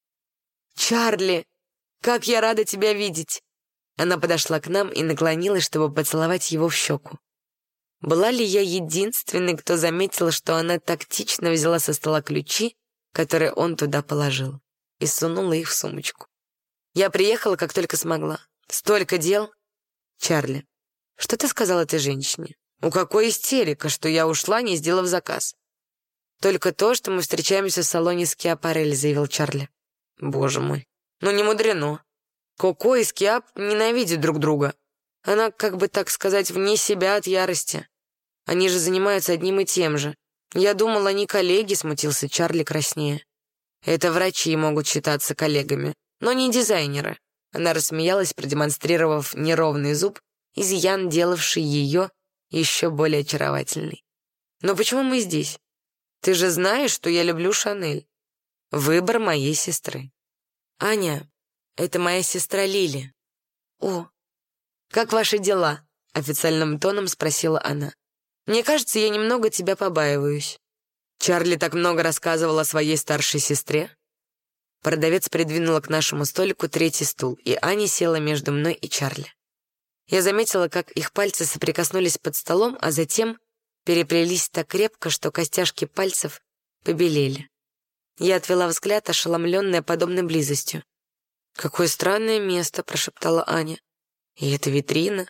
A: «Чарли, как я рада тебя видеть!» Она подошла к нам и наклонилась, чтобы поцеловать его в щеку. Была ли я единственной, кто заметил, что она тактично взяла со стола ключи, которые он туда положил, и сунула их в сумочку? Я приехала, как только смогла. Столько дел. Чарли, что ты сказал этой женщине? У какой истерика, что я ушла, не сделав заказ? Только то, что мы встречаемся в салоне Скиапарелли, заявил Чарли. Боже мой, ну не мудрено. Коко и Скиап ненавидят друг друга. Она, как бы так сказать, вне себя от ярости. Они же занимаются одним и тем же. Я думал, они коллеги, смутился Чарли краснее. Это врачи могут считаться коллегами, но не дизайнеры. Она рассмеялась, продемонстрировав неровный зуб, изъян, делавший ее еще более очаровательной. Но почему мы здесь? Ты же знаешь, что я люблю Шанель. Выбор моей сестры. Аня, это моя сестра Лили. О, как ваши дела? Официальным тоном спросила она. Мне кажется, я немного тебя побаиваюсь. Чарли так много рассказывал о своей старшей сестре. Продавец придвинула к нашему столику третий стул, и Аня села между мной и Чарли. Я заметила, как их пальцы соприкоснулись под столом, а затем переплелись так крепко, что костяшки пальцев побелели. Я отвела взгляд, ошеломленная подобной близостью. «Какое странное место», — прошептала Аня. «И это витрина.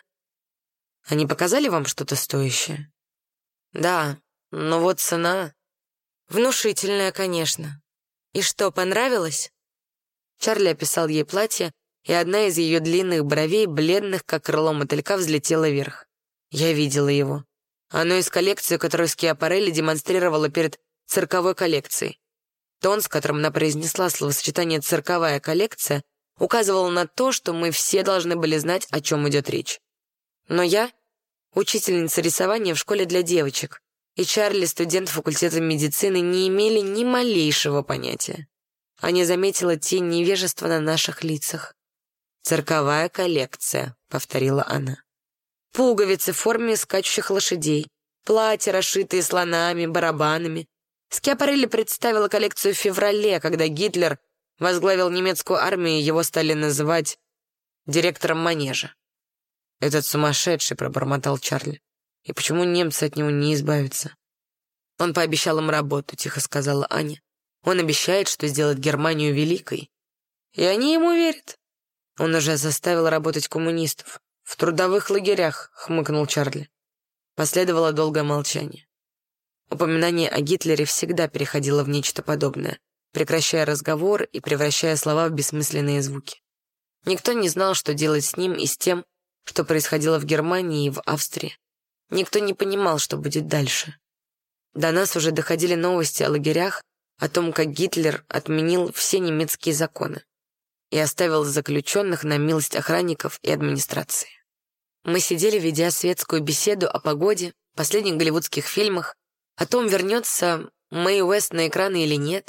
A: Они показали вам что-то стоящее?» «Да, но вот цена...» «Внушительная, конечно. И что, понравилось?» Чарли описал ей платье, и одна из ее длинных бровей, бледных, как крыло мотылька, взлетела вверх. Я видела его. Оно из коллекции, которую Скиапарелли демонстрировала перед цирковой коллекцией. Тон, с которым она произнесла словосочетание «цирковая коллекция», указывал на то, что мы все должны были знать, о чем идет речь. Но я — учительница рисования в школе для девочек, и Чарли, студент факультета медицины, не имели ни малейшего понятия. Аня заметила тень невежества на наших лицах. «Цирковая коллекция», — повторила она. Пуговицы в форме скачущих лошадей, платья, расшитые слонами, барабанами. Скиапарелли представила коллекцию в феврале, когда Гитлер возглавил немецкую армию, и его стали называть директором манежа. «Этот сумасшедший», — пробормотал Чарли. «И почему немцы от него не избавятся?» «Он пообещал им работу», — тихо сказала Аня. «Он обещает, что сделает Германию великой. И они ему верят. Он уже заставил работать коммунистов. В трудовых лагерях», — хмыкнул Чарли. Последовало долгое молчание. Упоминание о Гитлере всегда переходило в нечто подобное. прекращая разговор и превращая слова в бессмысленные звуки. Никто не знал, что делать с ним и с тем, что происходило в Германии и в Австрии. Никто не понимал, что будет дальше. До нас уже доходили новости о лагерях, о том, как Гитлер отменил все немецкие законы и оставил заключенных на милость охранников и администрации. Мы сидели, ведя светскую беседу о погоде, последних голливудских фильмах, о том, вернется Мэй Уэст на экраны или нет.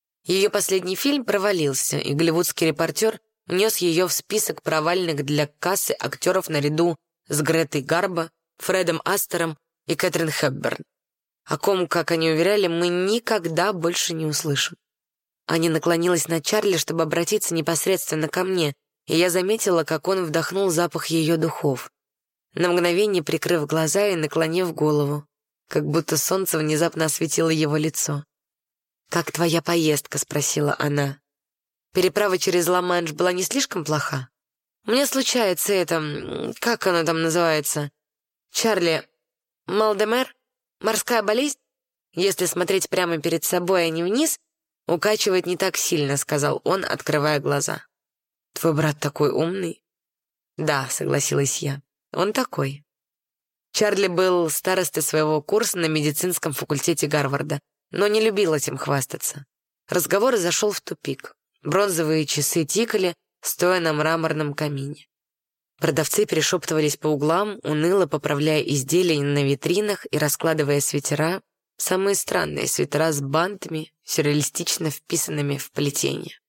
A: Ее последний фильм провалился, и голливудский репортер внес ее в список провальных для кассы актеров наряду с Гретой Гарбо, Фредом Астером и Кэтрин Хепберн, о ком, как они уверяли, мы никогда больше не услышим. Аня наклонилась над Чарли, чтобы обратиться непосредственно ко мне, и я заметила, как он вдохнул запах ее духов, на мгновение прикрыв глаза и наклонив голову, как будто солнце внезапно осветило его лицо. «Как твоя поездка?» — спросила она. «Переправа через Ла-Манш была не слишком плоха? У меня случается это... Как оно там называется? Чарли, Малдемер? Морская болезнь? Если смотреть прямо перед собой, а не вниз, укачивает не так сильно», — сказал он, открывая глаза. «Твой брат такой умный?» «Да», — согласилась я, — «он такой». Чарли был старостой своего курса на медицинском факультете Гарварда, но не любил этим хвастаться. Разговор зашел в тупик. Бронзовые часы тикали, стоя на мраморном камине. Продавцы перешептывались по углам, уныло поправляя изделия на витринах и раскладывая свитера, самые странные свитера с бантами, сюрреалистично вписанными в плетение.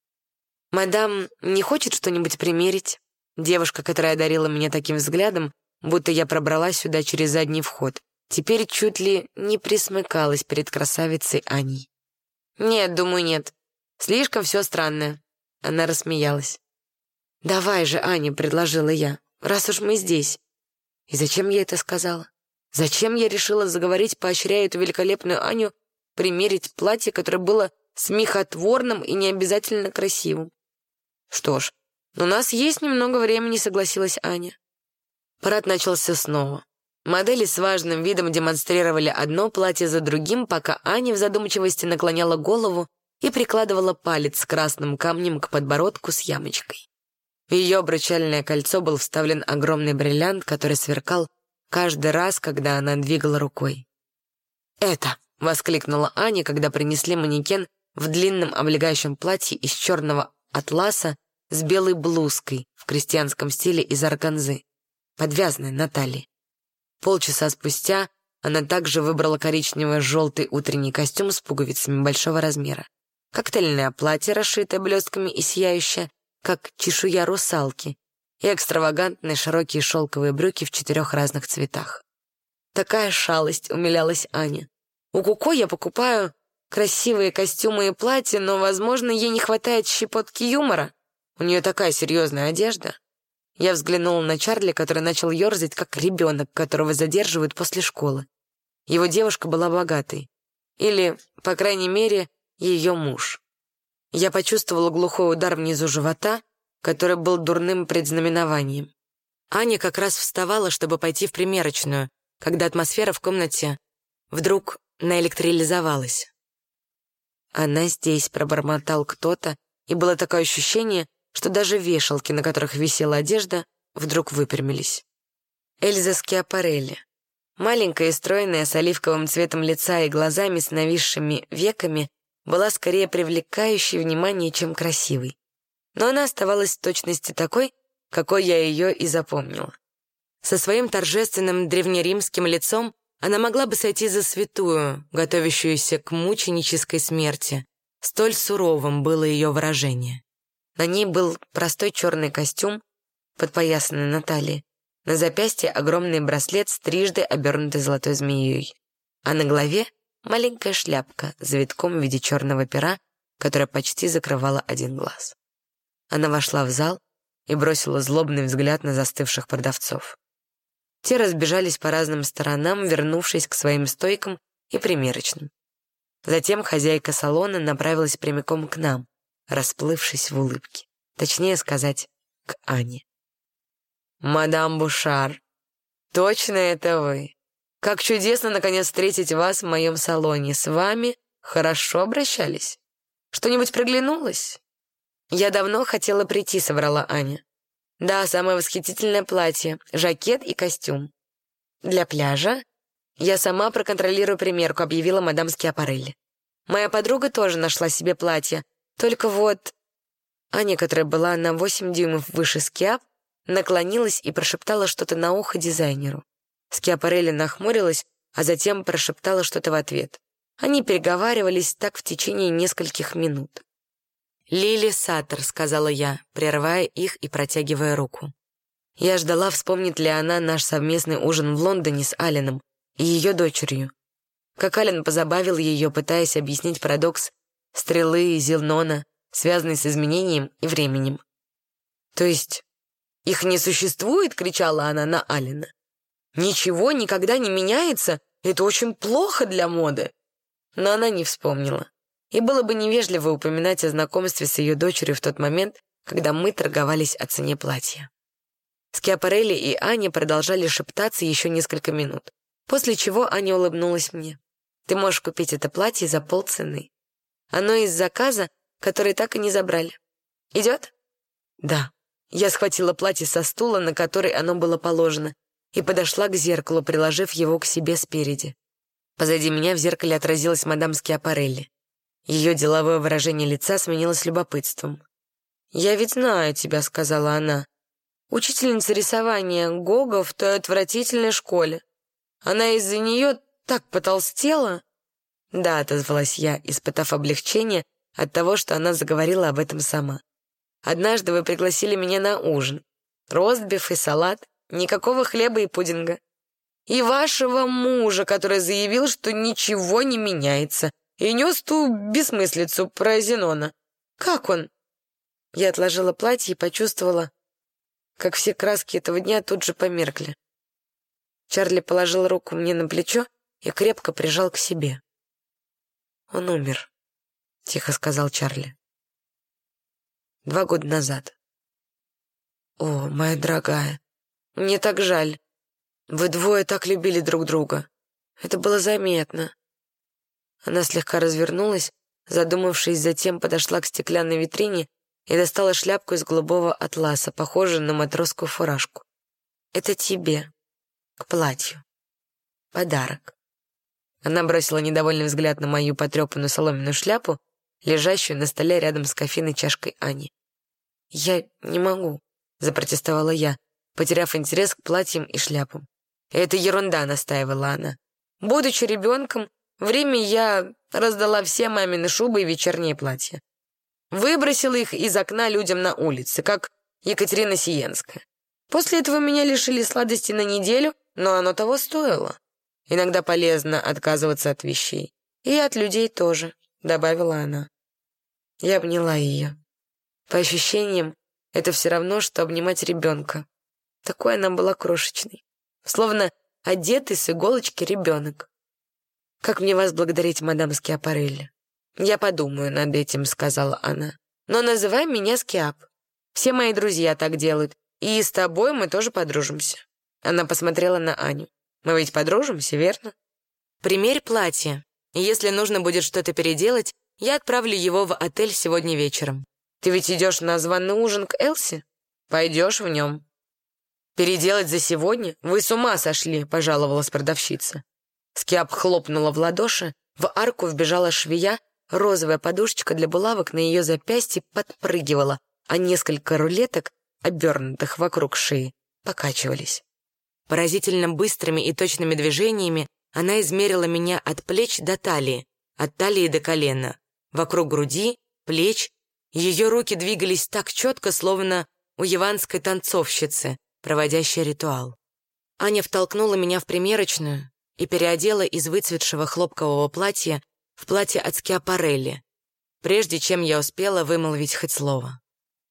A: «Мадам не хочет что-нибудь примерить?» Девушка, которая одарила меня таким взглядом, будто я пробралась сюда через задний вход, теперь чуть ли не присмыкалась перед красавицей Аней. «Нет, думаю, нет. Слишком все странное». Она рассмеялась. «Давай же, Аня», — предложила я, — «раз уж мы здесь». И зачем я это сказала? Зачем я решила заговорить, поощряя эту великолепную Аню примерить платье, которое было смехотворным и не обязательно красивым? «Что ж, у нас есть немного времени», — согласилась Аня. Парад начался снова. Модели с важным видом демонстрировали одно платье за другим, пока Аня в задумчивости наклоняла голову и прикладывала палец с красным камнем к подбородку с ямочкой. В ее обручальное кольцо был вставлен огромный бриллиант, который сверкал каждый раз, когда она двигала рукой. «Это!» — воскликнула Аня, когда принесли манекен в длинном облегающем платье из черного атласа с белой блузкой в крестьянском стиле из органзы, подвязанной на талии. Полчаса спустя она также выбрала коричнево-желтый утренний костюм с пуговицами большого размера, коктейльное платье, расшитое блестками и сияющее, как чешуя русалки, и экстравагантные широкие шелковые брюки в четырех разных цветах. «Такая шалость», — умилялась Аня. «У Куко я покупаю красивые костюмы и платья, но, возможно, ей не хватает щепотки юмора. У нее такая серьезная одежда». Я взглянула на Чарли, который начал ерзать, как ребенок, которого задерживают после школы. Его девушка была богатой. Или, по крайней мере, ее муж. Я почувствовала глухой удар внизу живота, который был дурным предзнаменованием. Аня как раз вставала, чтобы пойти в примерочную, когда атмосфера в комнате вдруг наэлектролизовалась. «Она здесь», — пробормотал кто-то, и было такое ощущение, что даже вешалки, на которых висела одежда, вдруг выпрямились. Эльза Скиапарелли, маленькая и стройная, с оливковым цветом лица и глазами с нависшими веками, была скорее привлекающей внимание, чем красивой. Но она оставалась в точности такой, какой я ее и запомнила. Со своим торжественным древнеримским лицом она могла бы сойти за святую, готовящуюся к мученической смерти. Столь суровым было ее выражение. На ней был простой черный костюм, подпоясанный на талии. На запястье огромный браслет с трижды обернутой золотой змеей. А на голове маленькая шляпка с завитком в виде черного пера, которая почти закрывала один глаз. Она вошла в зал и бросила злобный взгляд на застывших продавцов. Те разбежались по разным сторонам, вернувшись к своим стойкам и примерочным. Затем хозяйка салона направилась прямиком к нам, расплывшись в улыбке. Точнее сказать, к Ане. «Мадам Бушар, точно это вы? Как чудесно, наконец, встретить вас в моем салоне. С вами хорошо обращались?» Что-нибудь приглянулось?» «Я давно хотела прийти», — соврала Аня. «Да, самое восхитительное платье, жакет и костюм». «Для пляжа?» «Я сама проконтролирую примерку», — объявила мадам Скиапарелли. «Моя подруга тоже нашла себе платье. Только вот...» Аня, которая была на восемь дюймов выше Скиап, наклонилась и прошептала что-то на ухо дизайнеру. Скиапарелли нахмурилась, а затем прошептала что-то в ответ. Они переговаривались так в течение нескольких минут. «Лили Саттер», — сказала я, прерывая их и протягивая руку. Я ждала, вспомнит ли она наш совместный ужин в Лондоне с Алленом и ее дочерью. Как Аллен позабавил ее, пытаясь объяснить парадокс стрелы и Зелнона, связанный с изменением и временем. «То есть их не существует?» — кричала она на Аллена. «Ничего никогда не меняется? Это очень плохо для моды». Но она не вспомнила. И было бы невежливо упоминать о знакомстве с ее дочерью в тот момент, когда мы торговались о цене платья. Скиапарелли и Аня продолжали шептаться еще несколько минут, после чего Аня улыбнулась мне. «Ты можешь купить это платье за полцены. Оно из заказа, который так и не забрали. Идет?» «Да». Я схватила платье со стула, на который оно было положено, и подошла к зеркалу, приложив его к себе спереди. Позади меня в зеркале отразилась мадам Скиапарелли. Ее деловое выражение лица сменилось любопытством. «Я ведь знаю тебя», — сказала она. «Учительница рисования Гога в той отвратительной школе. Она из-за нее так потолстела». «Да», — отозвалась я, испытав облегчение от того, что она заговорила об этом сама. «Однажды вы пригласили меня на ужин. Ростбиф и салат, никакого хлеба и пудинга. И вашего мужа, который заявил, что ничего не меняется, и нес ту бессмыслицу про Зенона. Как он?» Я отложила платье и почувствовала, как все краски этого дня тут же померкли. Чарли положил руку мне на плечо и крепко прижал к себе. «Он умер», — тихо сказал Чарли. «Два года назад». «О, моя дорогая, мне так жаль. Вы двое так любили друг друга. Это было заметно». Она слегка развернулась, задумавшись, затем подошла к стеклянной витрине и достала шляпку из голубого атласа, похожую на матросскую фуражку. «Это тебе. К платью. Подарок». Она бросила недовольный взгляд на мою потрепанную соломенную шляпу, лежащую на столе рядом с кофейной чашкой Ани. «Я не могу», — запротестовала я, потеряв интерес к платьям и шляпам. «Это ерунда», — настаивала она. «Будучи ребенком, в Риме я раздала все мамины шубы и вечерние платья. Выбросила их из окна людям на улице, как Екатерина Сиенская. После этого меня лишили сладости на неделю, но оно того стоило. Иногда полезно отказываться от вещей. И от людей тоже», — добавила она. Я обняла ее. По ощущениям, это все равно, что обнимать ребенка. Такой она была крошечной. Словно одетый с иголочки ребенок. «Как мне вас благодарить, мадам Скиапарелли?» «Я подумаю над этим», — сказала она. «Но называй меня Скиап. Все мои друзья так делают, и с тобой мы тоже подружимся». Она посмотрела на Аню. «Мы ведь подружимся, верно?» «Примерь платье. Если нужно будет что-то переделать, я отправлю его в отель сегодня вечером. Ты ведь идешь на званый ужин к Элси? Пойдешь в нем». «Переделать за сегодня? Вы с ума сошли», — пожаловалась продавщица. Скиап хлопнула в ладоши, в арку вбежала швея, розовая подушечка для булавок на ее запястье подпрыгивала, а несколько рулеток, обернутых вокруг шеи, покачивались. Поразительно быстрыми и точными движениями она измерила меня от плеч до талии, от талии до колена, вокруг груди, плеч. Ее руки двигались так четко, словно у яванской танцовщицы, проводящей ритуал. Аня втолкнула меня в примерочную и переодела из выцветшего хлопкового платья в платье от Скиапарелли, прежде чем я успела вымолвить хоть слово.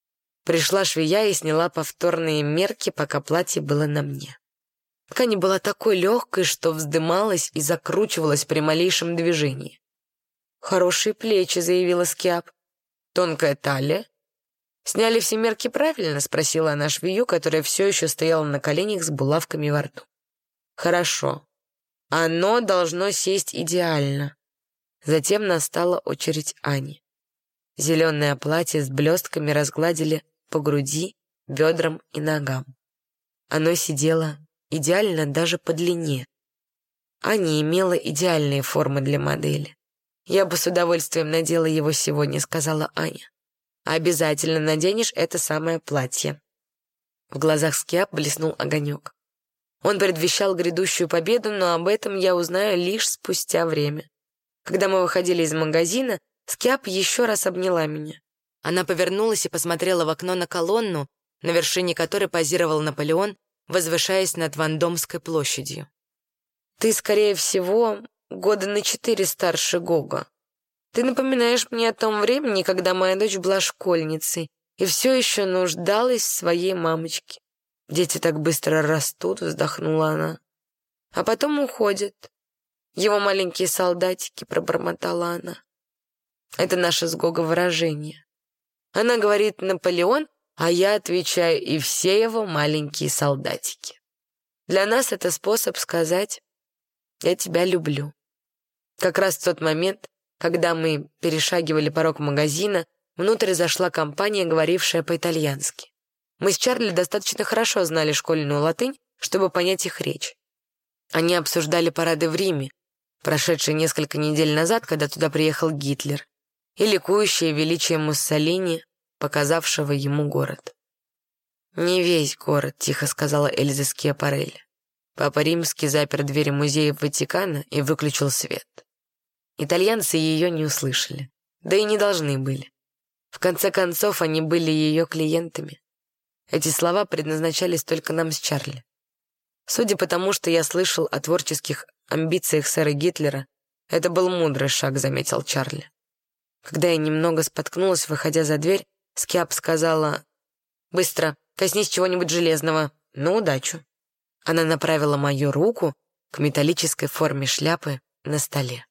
A: Пришла швея и сняла повторные мерки, пока платье было на мне. Ткань была такой легкой, что вздымалась и закручивалась при малейшем движении. «Хорошие плечи», — заявила Скиап. «Тонкая талия». «Сняли все мерки правильно?» — спросила она швею, которая все еще стояла на коленях с булавками во рту. «Хорошо. Оно должно сесть идеально». Затем настала очередь Ани. Зеленое платье с блестками разгладили по груди, бедрам и ногам. Оно сидело идеально даже по длине. Аня имела идеальные формы для модели. «Я бы с удовольствием надела его сегодня», — сказала Аня. «Обязательно наденешь это самое платье». В глазах Скиап блеснул огонек. Он предвещал грядущую победу, но об этом я узнаю лишь спустя время. Когда мы выходили из магазина, Скиап еще раз обняла меня. Она повернулась и посмотрела в окно на колонну, на вершине которой позировал Наполеон, возвышаясь над Вандомской площадью. «Ты, скорее всего, года на четыре старше Гога. Ты напоминаешь мне о том времени, когда моя дочь была школьницей и все еще нуждалась в своей мамочке. Дети так быстро растут», — вздохнула она. «А потом уходят. Его маленькие солдатики», — пробормотала она. Это наше с Гого выражение. Она говорит «Наполеон», а я отвечаю «и все его маленькие солдатики». Для нас это способ сказать «я тебя люблю». Как раз в тот момент, когда мы перешагивали порог магазина, внутрь зашла компания, говорившая по-итальянски. Мы с Чарли достаточно хорошо знали школьную латынь, чтобы понять их речь. Они обсуждали парады в Риме, прошедшие несколько недель назад, когда туда приехал Гитлер, и ликующее величие Муссолини, показавшего ему город. «Не весь город», — тихо сказала Эльза Скиапарелли. Папа Римский запер двери музеев Ватикана и выключил свет. Итальянцы ее не услышали, да и не должны были. В конце концов, они были ее клиентами. Эти слова предназначались только нам с Чарли. Судя по тому, что я слышал о творческих амбициях сэра Гитлера, это был мудрый шаг, заметил Чарли. Когда я немного споткнулась, выходя за дверь, Скиап сказала: «Быстро, коснись чего-нибудь железного. На удачу». Она направила мою руку к металлической форме шляпы на столе.